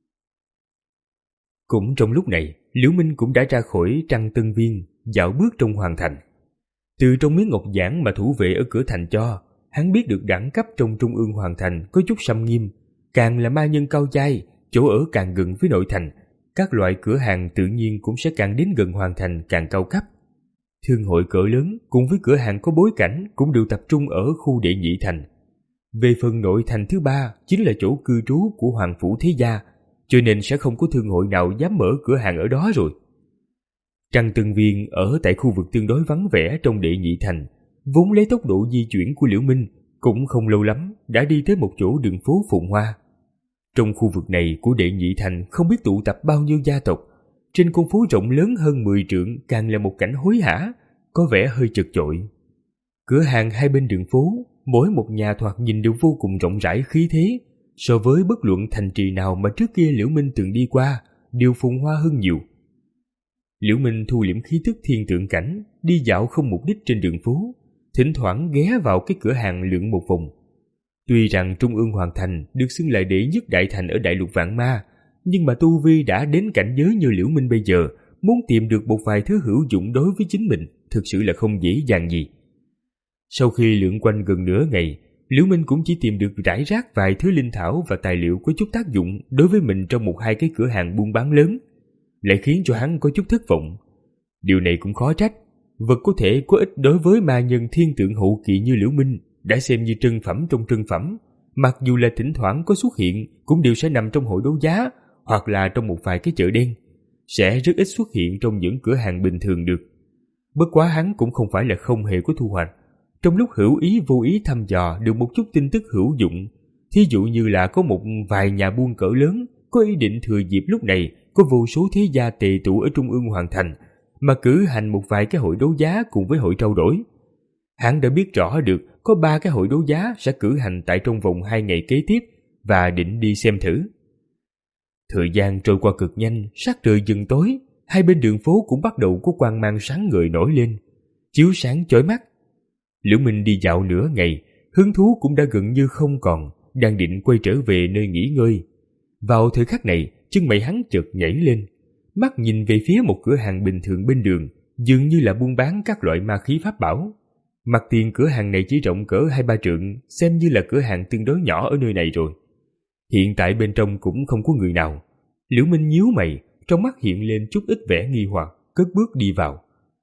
Cũng trong lúc này, Liễu Minh cũng đã ra khỏi Trăng Tân Viên, dạo bước trong hoàng thành. Từ trong miếng ngọc giản mà thủ vệ ở cửa thành cho, hắn biết được đẳng cấp trong trung ương hoàng thành có chút xâm nghiêm, càng là ma nhân cao giai, chỗ ở càng gần với nội thành, các loại cửa hàng tự nhiên cũng sẽ càng đến gần hoàng thành càng cao cấp. Thương hội cỡ lớn cùng với cửa hàng có bối cảnh cũng đều tập trung ở khu đệ nhị thành. Về phần nội thành thứ ba chính là chỗ cư trú của hoàng phủ thế gia, cho nên sẽ không có thương hội nào dám mở cửa hàng ở đó rồi. Trăng Tân Viên ở tại khu vực tương đối vắng vẻ trong đệ nhị thành, vốn lấy tốc độ di chuyển của Liễu Minh cũng không lâu lắm đã đi tới một chỗ đường phố phồn hoa. Trong khu vực này của đệ nhị thành không biết tụ tập bao nhiêu gia tộc, trên con phố rộng lớn hơn mười trượng càng là một cảnh hối hả, có vẻ hơi chật chội. Cửa hàng hai bên đường phố, mỗi một nhà thoạt nhìn đều vô cùng rộng rãi khí thế, so với bất luận thành trì nào mà trước kia Liễu Minh từng đi qua, đều phồn hoa hơn nhiều. Liễu Minh thu liễm khí tức thiên tượng cảnh, đi dạo không mục đích trên đường phố, thỉnh thoảng ghé vào cái cửa hàng lượn một vòng. Tuy rằng Trung ương Hoàng Thành được xưng là đệ nhất đại thành ở đại lục vạn ma, nhưng mà tu vi đã đến cảnh giới như Liễu Minh bây giờ, muốn tìm được một vài thứ hữu dụng đối với chính mình thực sự là không dễ dàng gì. Sau khi lượn quanh gần nửa ngày, Liễu Minh cũng chỉ tìm được rải rác vài thứ linh thảo và tài liệu có chút tác dụng đối với mình trong một hai cái cửa hàng buôn bán lớn, lại khiến cho hắn có chút thất vọng. Điều này cũng khó trách, vật có thể có ích đối với ma nhân thiên tượng hậu kỳ như Liễu Minh đã xem như trân phẩm trong trân phẩm, mặc dù là thỉnh thoảng có xuất hiện cũng đều sẽ nằm trong hội đấu giá hoặc là trong một vài cái chợ đen, sẽ rất ít xuất hiện trong những cửa hàng bình thường được. Bất quá hắn cũng không phải là không hề có thu hoạch. Trong lúc hữu ý vô ý thăm dò được một chút tin tức hữu dụng, thí dụ như là có một vài nhà buôn cỡ lớn có ý định thừa dịp lúc này có vô số thế gia tề tụ ở Trung ương Hoàng Thành mà cử hành một vài cái hội đấu giá cùng với hội trao đổi. Hắn đã biết rõ được có ba cái hội đấu giá sẽ cử hành tại trong vòng hai ngày kế tiếp và định đi xem thử. Thời gian trôi qua cực nhanh, sắc trời dần tối, hai bên đường phố cũng bắt đầu có quang mang sáng ngời nổi lên, chiếu sáng chói mắt. Liễu Minh đi dạo nửa ngày, hứng thú cũng đã gần như không còn, đang định quay trở về nơi nghỉ ngơi. Vào thời khắc này, chân mày hắn chợt nhảy lên, mắt nhìn về phía một cửa hàng bình thường bên đường, dường như là buôn bán các loại ma khí pháp bảo. Mặt tiền cửa hàng này chỉ rộng cỡ hai ba trượng, xem như là cửa hàng tương đối nhỏ ở nơi này rồi. Hiện tại bên trong cũng không có người nào. Liễu Minh nhíu mày, trong mắt hiện lên chút ít vẻ nghi hoặc, cất bước đi vào.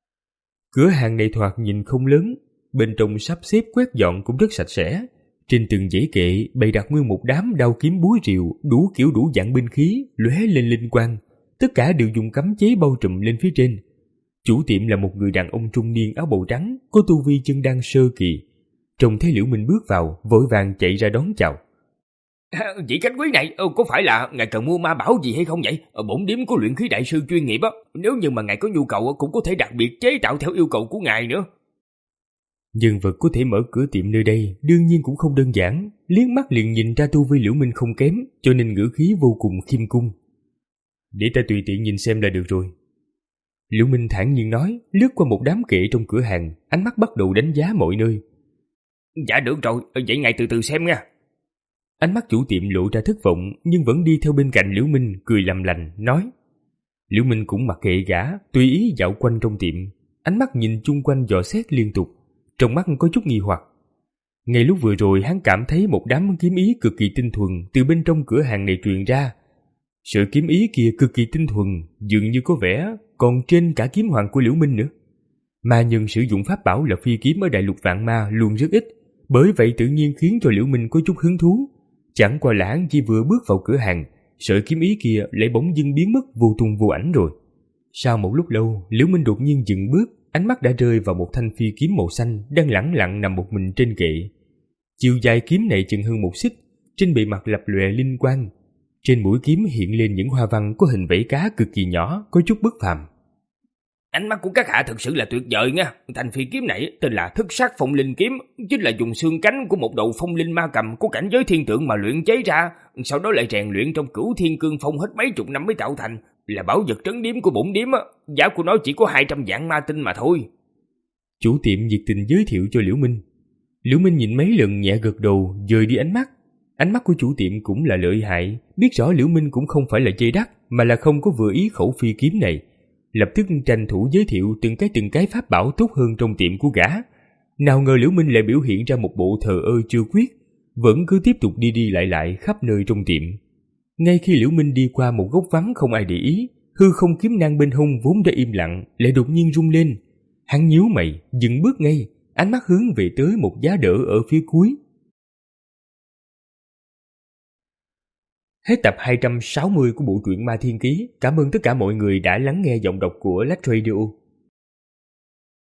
Cửa hàng này thoạt nhìn không lớn, bên trong sắp xếp quét dọn cũng rất sạch sẽ. Trên từng dãy kệ bày đặt nguyên một đám đao kiếm búa rìu, đủ kiểu đủ dạng binh khí, lóe lên linh quang, tất cả đều dùng cấm chế bao trùm lên phía trên. Chủ tiệm là một người đàn ông trung niên áo bào trắng, có tu vi chân đan sơ kỳ. Trông thấy Liễu Minh bước vào, vội vàng chạy ra đón chào. À, vị khách quý này, có phải là ngài cần mua ma bảo gì hay không vậy? Bổn điếm có luyện khí đại sư chuyên nghiệp á, nếu như mà ngài có nhu cầu cũng có thể đặc biệt chế tạo theo yêu cầu của ngài nữa. Nhân vật có thể mở cửa tiệm nơi đây đương nhiên cũng không đơn giản, liếc mắt liền nhìn ra tu vi Liễu Minh không kém, cho nên ngữ khí vô cùng khiêm cung. Để ta tùy tiện nhìn xem là được rồi. Liễu Minh thản nhiên nói, lướt qua một đám kệ trong cửa hàng, ánh mắt bắt đầu đánh giá mọi nơi. Dạ được rồi, vậy ngài từ từ xem nha. Ánh mắt chủ tiệm lộ ra thất vọng, nhưng vẫn đi theo bên cạnh Liễu Minh, cười làm lành, nói. Liễu Minh cũng mặc kệ gã, tùy ý dạo quanh trong tiệm, ánh mắt nhìn chung quanh dò xét liên tục, trong mắt có chút nghi hoặc. Ngay lúc vừa rồi hắn cảm thấy một đám kiếm ý cực kỳ tinh thuần từ bên trong cửa hàng này truyền ra. Sự kiếm ý kia cực kỳ tinh thuần, dường như có vẻ còn trên cả kiếm hoàng của Liễu Minh nữa. Ma nhân sử dụng pháp bảo là phi kiếm ở đại lục vạn ma luôn rất ít, bởi vậy tự nhiên khiến cho Liễu Minh có chút hứng thú. Chẳng qua là hắn chỉ vừa bước vào cửa hàng, sợi kiếm ý kia lại bỗng dưng biến mất vô tung vô ảnh rồi. Sau một lúc lâu, Liễu Minh đột nhiên dừng bước, ánh mắt đã rơi vào một thanh phi kiếm màu xanh đang lẳng lặng nằm một mình trên kệ. Chiều dài kiếm này chừng hơn một xích, trên bề mặt lập lòe linh quang. Trên mũi kiếm hiện lên những hoa văn có hình vảy cá cực kỳ nhỏ, có chút bất phàm. Ánh mắt của các hạ thực sự là tuyệt vời nha. Thanh phi kiếm này tên là Thức Sát Phong Linh Kiếm, chính là dùng xương cánh của một đầu phong linh ma cầm của cảnh giới thiên tượng mà luyện chế ra, sau đó lại rèn luyện trong Cửu Thiên Cương Phong hết mấy chục năm mới tạo thành, là bảo vật trấn điếm của bổn điếm á, giá của nó chỉ có hai trăm vạn ma tinh mà thôi. Chủ tiệm nhiệt tình giới thiệu cho Liễu Minh. Liễu Minh nhìn mấy lần nhẹ gật đầu, dời đi ánh mắt. Ánh mắt của chủ tiệm cũng là lợi hại, biết rõ Liễu Minh cũng không phải là chơi đắt, mà là không có vừa ý khẩu phi kiếm này. Lập tức tranh thủ giới thiệu từng cái từng cái pháp bảo tốt hơn trong tiệm của gã. Nào ngờ Liễu Minh lại biểu hiện ra một bộ thờ ơ chưa quyết, vẫn cứ tiếp tục đi đi lại lại khắp nơi trong tiệm. Ngay khi Liễu Minh đi qua một góc vắng không ai để ý, hư không kiếm nang bên hông vốn đã im lặng lại đột nhiên rung lên. Hắn nhíu mày, dừng bước ngay, ánh mắt hướng về tới một giá đỡ ở phía cuối. Hết tập hai trăm sáu mươi của bộ truyện Ma Thiên Ký. Cảm ơn tất cả mọi người đã lắng nghe giọng đọc của Lách Radio.